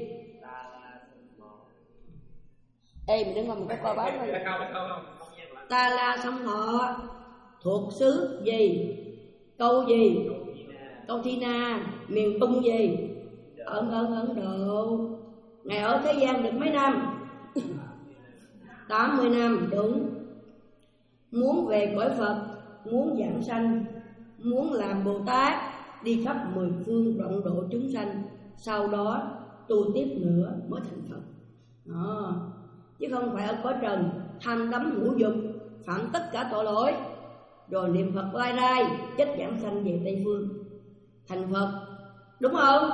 Ê, mình đứng qua một cái coi báo thôi. Ta La Sông Thọ, thuộc xứ gì? Câu gì? Câu Thi Na, miền Tung gì? Ở Ấn Ấn Độ. Ngài ở thế gian được mấy năm? tám mươi năm. Đúng. Muốn về cõi Phật, muốn giảng sanh, muốn làm Bồ Tát, đi khắp mười phương rộng độ chúng sanh, sau đó tu tiếp nữa mới thành Phật. Đó. Chứ không phải ở cõi trần tham đắm ngũ dục, phạm tất cả tội lỗi, rồi niệm Phật lai rai, chết giảng sanh về Tây Phương thành Phật. Đúng không?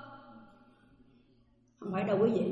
Không phải đâu quý vị.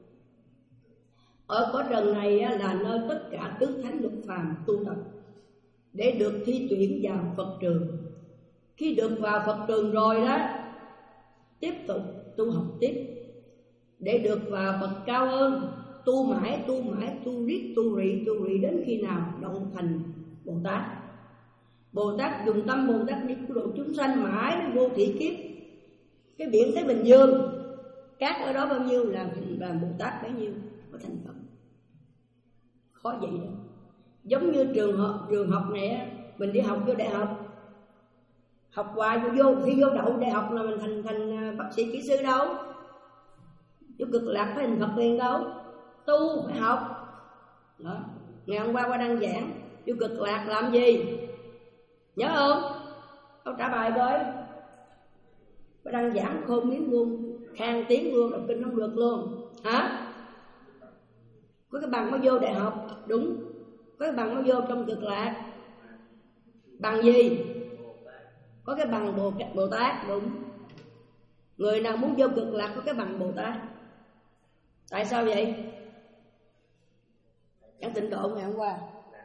Ở cõi trần này là nơi tất cả tứ thánh lục phàm tu tập để được thi tuyển vào Phật trường. Khi được vào Phật trường rồi đó, tiếp tục tu học tiếp để được vào Phật cao hơn, tu mãi, tu mãi, tu riết, tu rị, tu rị đến khi nào động thành Bồ Tát. Bồ Tát dùng tâm Bồ Tát đi cứu độ chúng sanh mãi đến vô thị kiếp. Cái biển Thái Bình Dương, cát ở đó bao nhiêu là là Bồ Tát bấy nhiêu có thành Phật. Khó vậy đó. Giống như trường học trường học này, mình đi học vô đại học, học hoài vô vô khi vô đậu đại học là mình thành thành bác sĩ kỹ sư đâu, vô cực lạc phải thành Phật liền đâu. Tu phải học đó. Ngày hôm qua qua đăng giảng vô cực lạc làm gì nhớ không? Câu trả bài coi. Qua đăng giảng khôn miếng luôn, khang tiếng luôn, đọc kinh không được luôn hả? Có cái bằng mới vô đại học. Đúng. Có cái bằng mới vô trong cực lạc. Bằng gì? Có cái bằng Bồ, Bồ Tát. Đúng. Người nào muốn vô cực lạc có cái bằng Bồ Tát. Tại sao vậy? Giảng tịnh độ ngày hôm qua.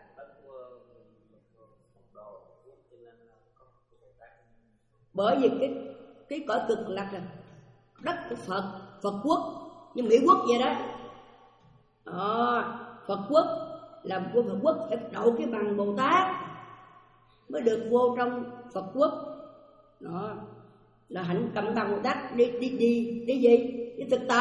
Bởi vì cái cái cõi cực lạc là đất của Phật, Phật quốc, như Mỹ quốc vậy đó. Đó, Phật quốc làm vua Phật quốc phải đậu cái bằng Bồ Tát mới được vô trong Phật quốc. Đó là hạnh cầm bằng Bồ Tát đi đi đi đi gì? Đi thực tập.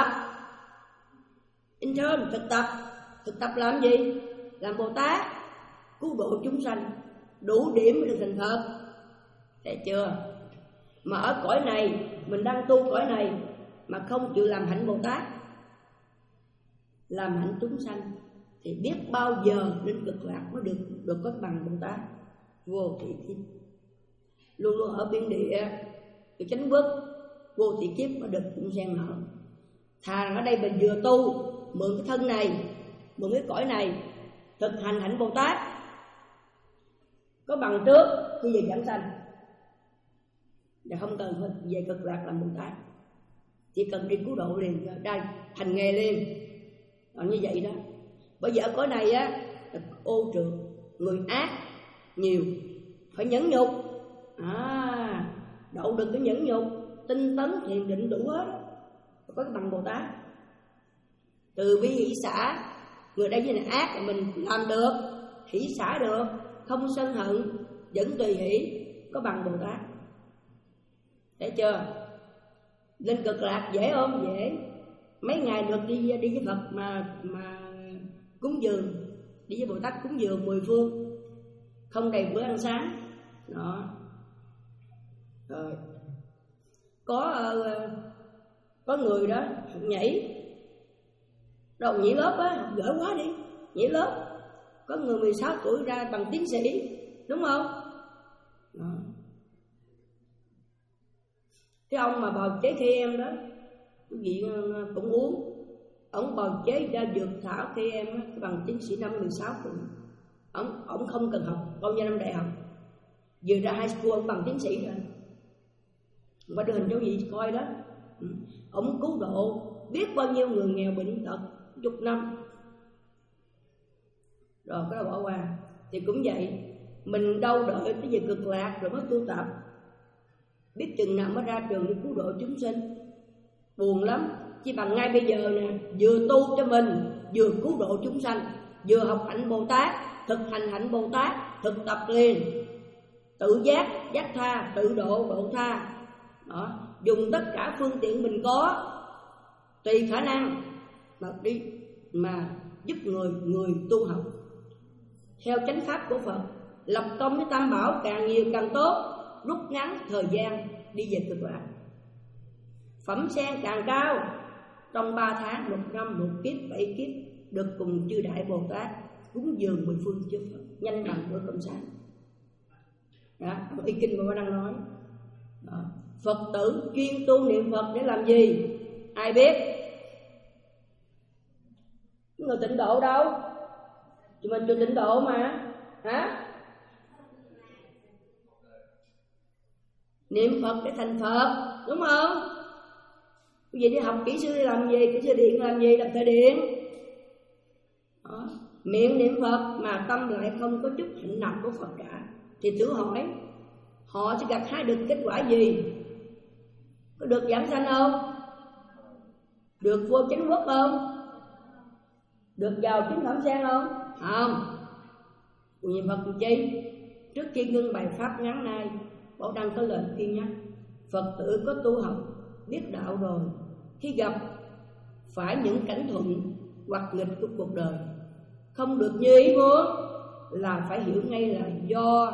Intern thực tập. Thực tập làm gì? Làm Bồ Tát, cứu độ chúng sanh, đủ điểm mới được thành Phật. Thấy chưa? Mà ở cõi này mình đang tu cõi này mà không chịu làm hạnh Bồ Tát, làm hạnh chúng sanh thì biết bao giờ đến cực lạc mới được được có bằng Bồ Tát. Vô thị kiếp luôn luôn ở biên địa từ chánh quốc, vô thị kiếp mới được cũng sen nở. Thà ở đây mình vừa tu mượn cái thân này, mượn cái cõi này thực hành hạnh Bồ Tát có bằng trước khi về giảng sanh. Và không cần phải về Cực Lạc làm Bồ Tát, chỉ cần đi cứu độ liền, đây thành nghề liền. Còn như vậy đó. Bởi vì ở cõi này á, ô trượt, người ác nhiều, phải nhẫn nhục. À, độ được cái nhẫn nhục, tinh tấn thiền định đủ hết, có cái bằng Bồ Tát. Từ bi hỷ xả, người đây với này ác mà mình làm được, hỷ xả được, không sân hận, vẫn tùy hỷ, có bằng Bồ Tát. Thấy chưa? Lên Cực Lạc dễ không? Dễ. Mấy ngày được đi đi với Phật mà mà cúng dường, đi với Bồ Tát cúng dường mười phương, không đầy bữa ăn sáng. Đó. Rồi. Có uh, có người đó nhảy, đầu nhảy lớp á, học giỏi quá đi, nhảy lớp. Có người mười sáu tuổi ra bằng tiến sĩ, đúng không? Đó. Cái ông mà bào chế khi em đó, quý vị cũng uống, ông bào chế ra dược thảo khi em á, bằng tiến sĩ năm mười sáu tuổi. Ông ông không cần học bao nhiêu năm đại học, vừa ra high school ông bằng tiến sĩ rồi. Qua đưa hình cho gì coi đó. Ừ. Ông cứu độ biết bao nhiêu người nghèo bệnh tật chục năm rồi cái đó bỏ qua. Thì cũng vậy, mình đâu đợi tới về Cực Lạc rồi mới tu tập, biết chừng nào mới ra trường đi cứu độ chúng sinh. Buồn lắm. Chỉ bằng ngay bây giờ nè, vừa tu cho mình, vừa cứu độ chúng sanh, vừa học hạnh Bồ Tát, thực hành hạnh Bồ Tát, thực tập liền, tự giác, giác tha, tự độ, độ tha. Đó. Dùng tất cả phương tiện mình có, tùy khả năng mà đi mà giúp người người tu học theo chánh pháp của Phật, lập công với Tam Bảo càng nhiều càng tốt, rút ngắn thời gian đi về Cực Lạc. Phẩm sen càng cao, trong ba tháng, một năm, một kiếp, bảy kiếp được cùng chư đại Bồ Tát cúng dường mười phương chư Phật, nhanh bằng bữa cơm sáng. Đó, y kinh mà đang nói. Đó. Phật tử chuyên tu niệm Phật để làm gì? Ai biết? Người tịnh độ đâu? Chúng mình chưa tịnh độ mà. Hả? Niệm Phật để thành Phật, đúng không? Quý vị đi học kỹ sư đi làm gì? Kỹ sư điện làm gì? Làm thợ điện. Đó. Miệng niệm Phật mà tâm lại không có chút hạnh nào của Phật cả, thì thử hỏi họ sẽ gặt hái được kết quả gì? Có được giảng sanh không? Được vô chánh quốc không? Được giàu chính phẩm sen không? Không. Niệm Phật chi? Trước khi ngưng bài pháp ngắn này, Bảo Đăng có lời khuyên nhắc Phật tử có tu học, biết đạo rồi, khi gặp phải những cảnh thuận hoặc nghịch của cuộc đời không được như ý muốn, là phải hiểu ngay là do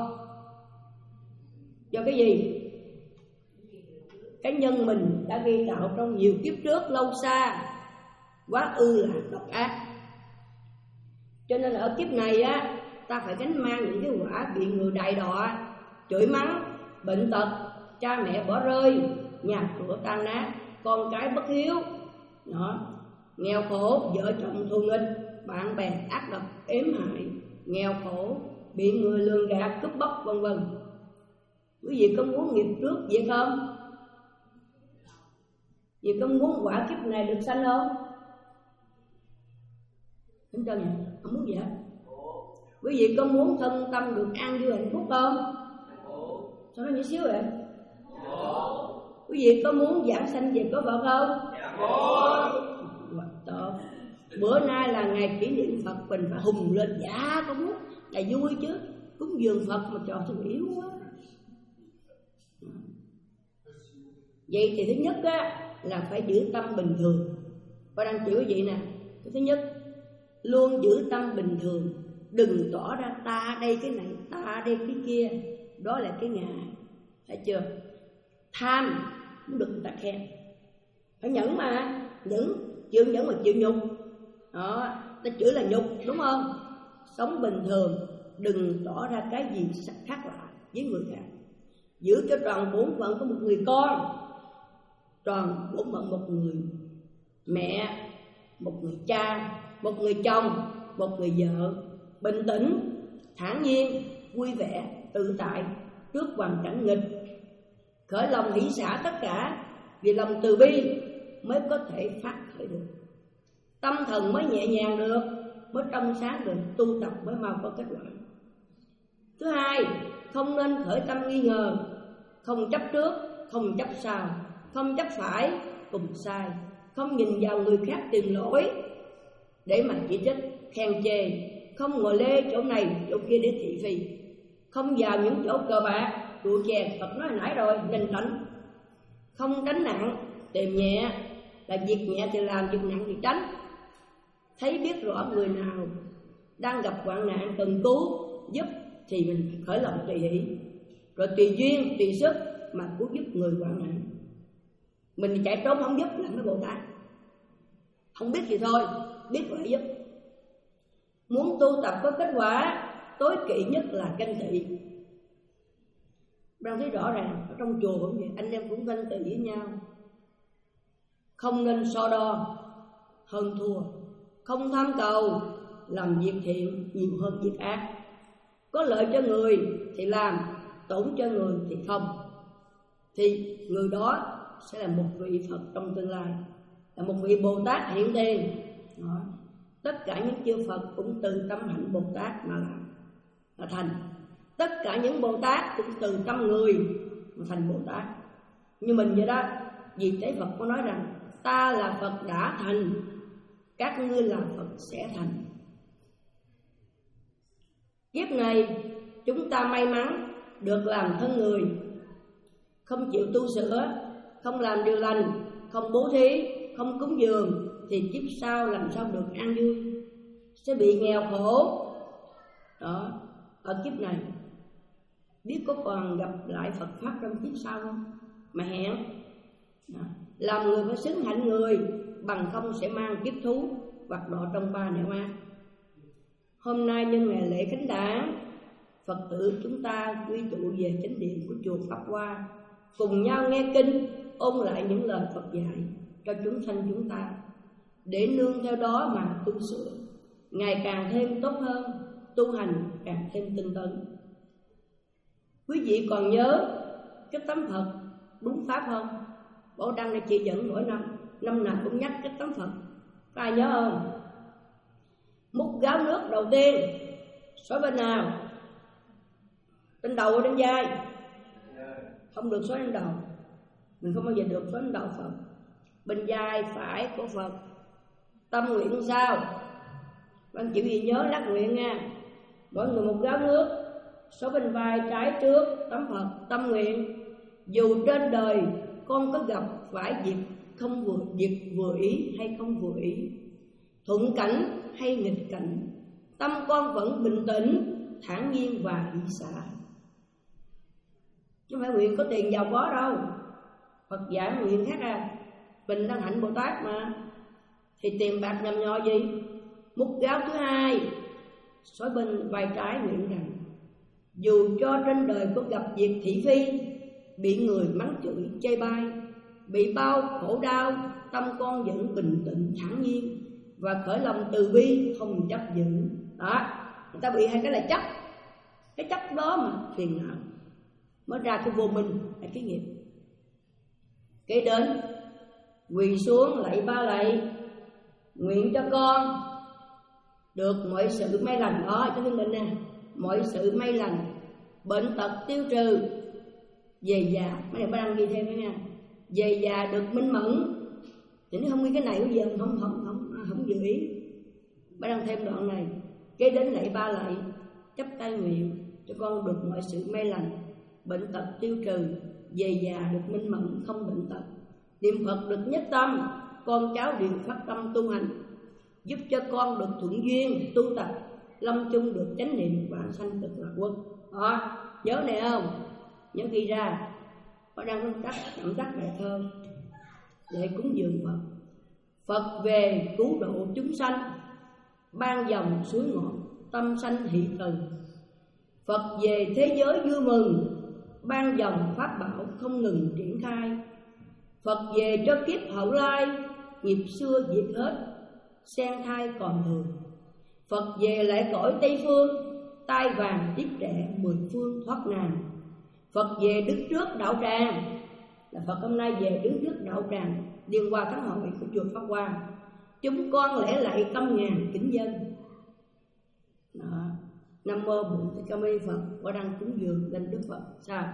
do cái gì? Cái nhân mình đã gây tạo trong nhiều kiếp trước lâu xa, quá ư là độc ác. Cho nên ở kiếp này á, ta phải gánh mang những cái quả bị người đày đọa, chửi mắng, bệnh tật, cha mẹ bỏ rơi, nhà cửa tan nát, con cái bất hiếu, đó, nghèo khổ, vợ chồng thù nghịch, bạn bè ác độc ếm hại, nghèo khổ, bị người lường gạt, cướp bóc, vân vân. Quý vị có muốn nghiệp trước vậy không? Quý vị có muốn quả kiếp này được sanh không? Không cho nhỉ? Không muốn vậy. Quý vị có muốn thân tâm được an vui hạnh phúc không? Sao nó nhỏ xíu vậy? Quý vị có muốn giảng sanh về có Phật không? Tốt. Bữa nay là ngày kỷ niệm Phật, mình phải hùng lên. Dạ có muốn là vui chứ, cúng dường Phật mà trò tôi yếu quá. Vậy thì thứ nhất á, là phải giữ tâm bình thường. Và đang chịu quý vị nè. Thứ nhất, luôn giữ tâm bình thường, đừng tỏ ra ta đây cái này, ta đây cái kia. Đó là cái ngã. Thấy chưa? Tham cũng được người ta khen. Phải nhẫn mà. Nhẫn, chịu nhẫn mà chịu nhục. Đó, ta chửi là nhục, đúng không? Sống bình thường, đừng tỏ ra cái gì khác lạ với người khác. Giữ cho tròn bổn phận của một người con, tròn bổn phận một người mẹ, một người cha, một người chồng, một người vợ. Bình tĩnh, thản nhiên, vui vẻ, tự tại trước hoàn cảnh nghịch, khởi lòng hỷ xả tất cả, vì lòng từ bi mới có thể phát khởi được. Tâm thần mới nhẹ nhàng được, mới trong sáng được, tu tập mới mau có kết quả. Thứ hai, không nên khởi tâm nghi ngờ, không chấp trước, không chấp sau, không chấp phải cùng sai, không nhìn vào người khác tìm lỗi để mà chỉ trích, khen chê, không ngồi lê chỗ này chỗ kia để thị phi, không vào những chỗ cờ bạc, đùa chè. Phật nói hồi nãy rồi, nên tránh, không tránh nặng tìm nhẹ, là việc nhẹ thì làm, việc nặng thì tránh. Thấy biết rõ người nào đang gặp hoạn nạn cần cứu giúp thì mình khởi lòng tùy hỷ, rồi tùy duyên tùy sức mà cứu giúp người hoạn nạn. Mình chạy trốn không giúp là mấy Bồ Tát. Không biết thì thôi, biết phải giúp. Muốn tu tập có kết quả, tối kỵ nhất là ganh tị. Đang thấy rõ ràng ở trong chùa cũng vậy, anh em cũng ganh tị với nhau. Không nên so đo hơn thua, không tham cầu làm việc thiện nhiều hơn việc ác. Có lợi cho người thì làm, tổn cho người thì không, thì người đó sẽ là một vị Phật trong tương lai, là một vị Bồ Tát hiện tiền. Đó. Tất cả những chư Phật cũng từ tâm hạnh Bồ Tát mà làm, mà thành. Tất cả những Bồ Tát cũng từ tâm người mà thành Bồ Tát. Như mình vậy đó. Vì thế Phật có nói rằng ta là Phật đã thành, các ngươi là Phật sẽ thành. Kiếp này chúng ta may mắn được làm thân người, không chịu tu sửa, không làm điều lành, không bố thí, không cúng dường, thì kiếp sau làm sao được an vui, sẽ bị nghèo khổ. Đó, ở kiếp này biết có còn gặp lại Phật Pháp trong kiếp sau không? Mà hẹn đó. Làm người phải xứng hạnh người, bằng không sẽ mang kiếp thú hoặc độ trong ba nẻo ma. Hôm nay nhân ngày lễ khánh đản, Phật tử chúng ta quy tụ về chánh điện của chùa Pháp Hoa, cùng nhau nghe kinh, ôn lại những lời Phật dạy cho chúng sanh chúng ta, để nương theo đó mà tu sửa, ngày càng thêm tốt hơn, tu hành càng thêm tinh tấn. Quý vị còn nhớ cái tấm Phật đúng pháp không? Bảo Đăng này chỉ dẫn mỗi năm, năm nào cũng nhắc cái tấm Phật. Có ai nhớ không? Múc gáo nước đầu tiên xóa bên nào? Bên đầu hay bên vai? Không được xóa bên đầu. Mình không bao giờ được xóa bên đầu Phật. Bên vai phải của Phật. Tâm nguyện sao? Bạn chịu gì nhớ lát nguyện nha. Mỗi người một gáo nước, xóa bên vai trái trước tấm Phật, tâm nguyện. Dù trên đời con có gặp phải việc không vừa, việc vừa ý hay không vừa ý, thuận cảnh hay nghịch cảnh, tâm con vẫn bình tĩnh, thản nhiên và hỷ xả. Chứ không phải nguyện có tiền giàu có đâu. Phật dạy nguyện khác à. Mình đang hạnh Bồ Tát mà, thì tiền bạc nhầm nhò gì. Múc gáo thứ hai, xóa bên vai trái nguyện rằng dù cho trên đời có gặp việc thị phi, bị người mắng chửi chê bai, bị bao khổ đau, tâm con vẫn bình tĩnh thản nhiên và khởi lòng từ bi, không chấp giữ. Đó, người ta bị hai cái là chấp. Cái chấp đó mà phiền não mới ra cái vô minh là cái nghiệp. Kế đến quỳ xuống lạy ba lạy, nguyện cho con được mọi sự may lành. Đó cho nên mình nè, mọi sự may lành, bệnh tật tiêu trừ, về già. Mấy này ba đang ghi thêm nữa nha. Về già được minh mẫn. Thì nếu không ghi cái này bây giờ không không không không dự ý. Ba đang thêm đoạn này. Kế đến lạy ba lạy, chắp tay nguyện cho con được mọi sự may lành, bệnh tật tiêu trừ, về già được minh mẫn, không bệnh tật, niệm Phật được nhất tâm, con cháu đều phát tâm tu hành, giúp cho con được thuận duyên tu tập, lâm chung được chánh niệm và sanh cực lạc quốc. Đó, nhớ này không? Nhớ ghi ra. Có đang công tác cảm tác bài thơ để cúng dường Phật. Phật về cứu độ chúng sanh, ban dòng suối ngọt, tâm sanh hỷ từ. Phật về thế giới vui mừng, ban dòng pháp bảo không ngừng triển khai. Phật về cho kiếp hậu lai, nghiệp xưa diệt hết, sen thai còn thường. Phật về lại cõi Tây Phương, tai vàng tiếp trẻ mười phương thoát nạn. Phật về đứng trước đạo tràng, là Phật hôm nay về đứng trước đạo tràng liên hoa thắng hội của chùa Pháp Hoa. Chúng con lễ lạy tâm ngàn kính dân. Đó. Nam mô Bổn Thích Ca Mâu Ni Phật. Quả đăng cúng dường lên Đức Phật. Sao?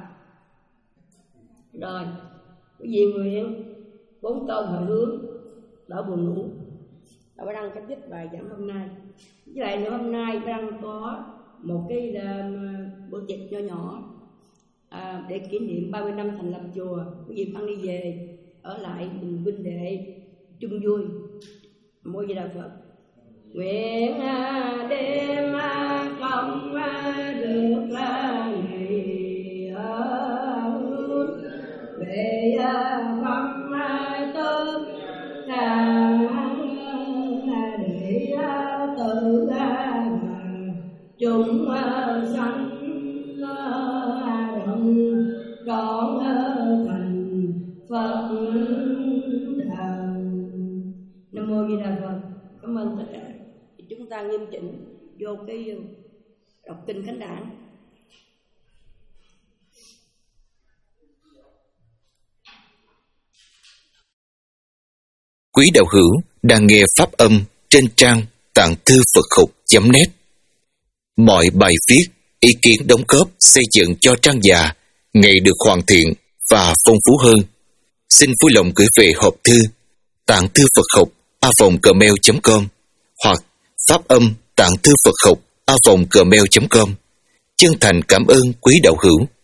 Rồi, quý vị nguyện bốn câu hồi hướng đỡ buồn ngủ. Và Quả đăng cách viết bài giảng hôm nay. Với lại nữa hôm nay Quả đăng có một cái uh, bữa tiệc nho nhỏ à, để kỷ niệm ba mươi năm thành lập chùa. Quý vị phân đi về ở lại cùng huynh đệ chung vui. Mô Di Đà Phật. Nguyện đêm không được ngày về không tốt để tự chúng sanh đồng trọn thành Phật đạo. Nam mô Di Đà Phật. Cảm ơn tất cả. Chúng ta nghiêm chỉnh vô cái đọc kinh khánh đản. Quý đạo hữu đang nghe pháp âm trên trang tạng thư Phật học chấm net. Mọi bài viết, ý kiến đóng góp xây dựng cho trang già ngày được hoàn thiện và phong phú hơn. Xin vui lòng gửi về hộp thư tạng thư Phật học a vòng gmail chấm com hoặc pháp âm tạng thư Phật học a vòng gmail chấm com. Chân thành cảm ơn quý đạo hữu.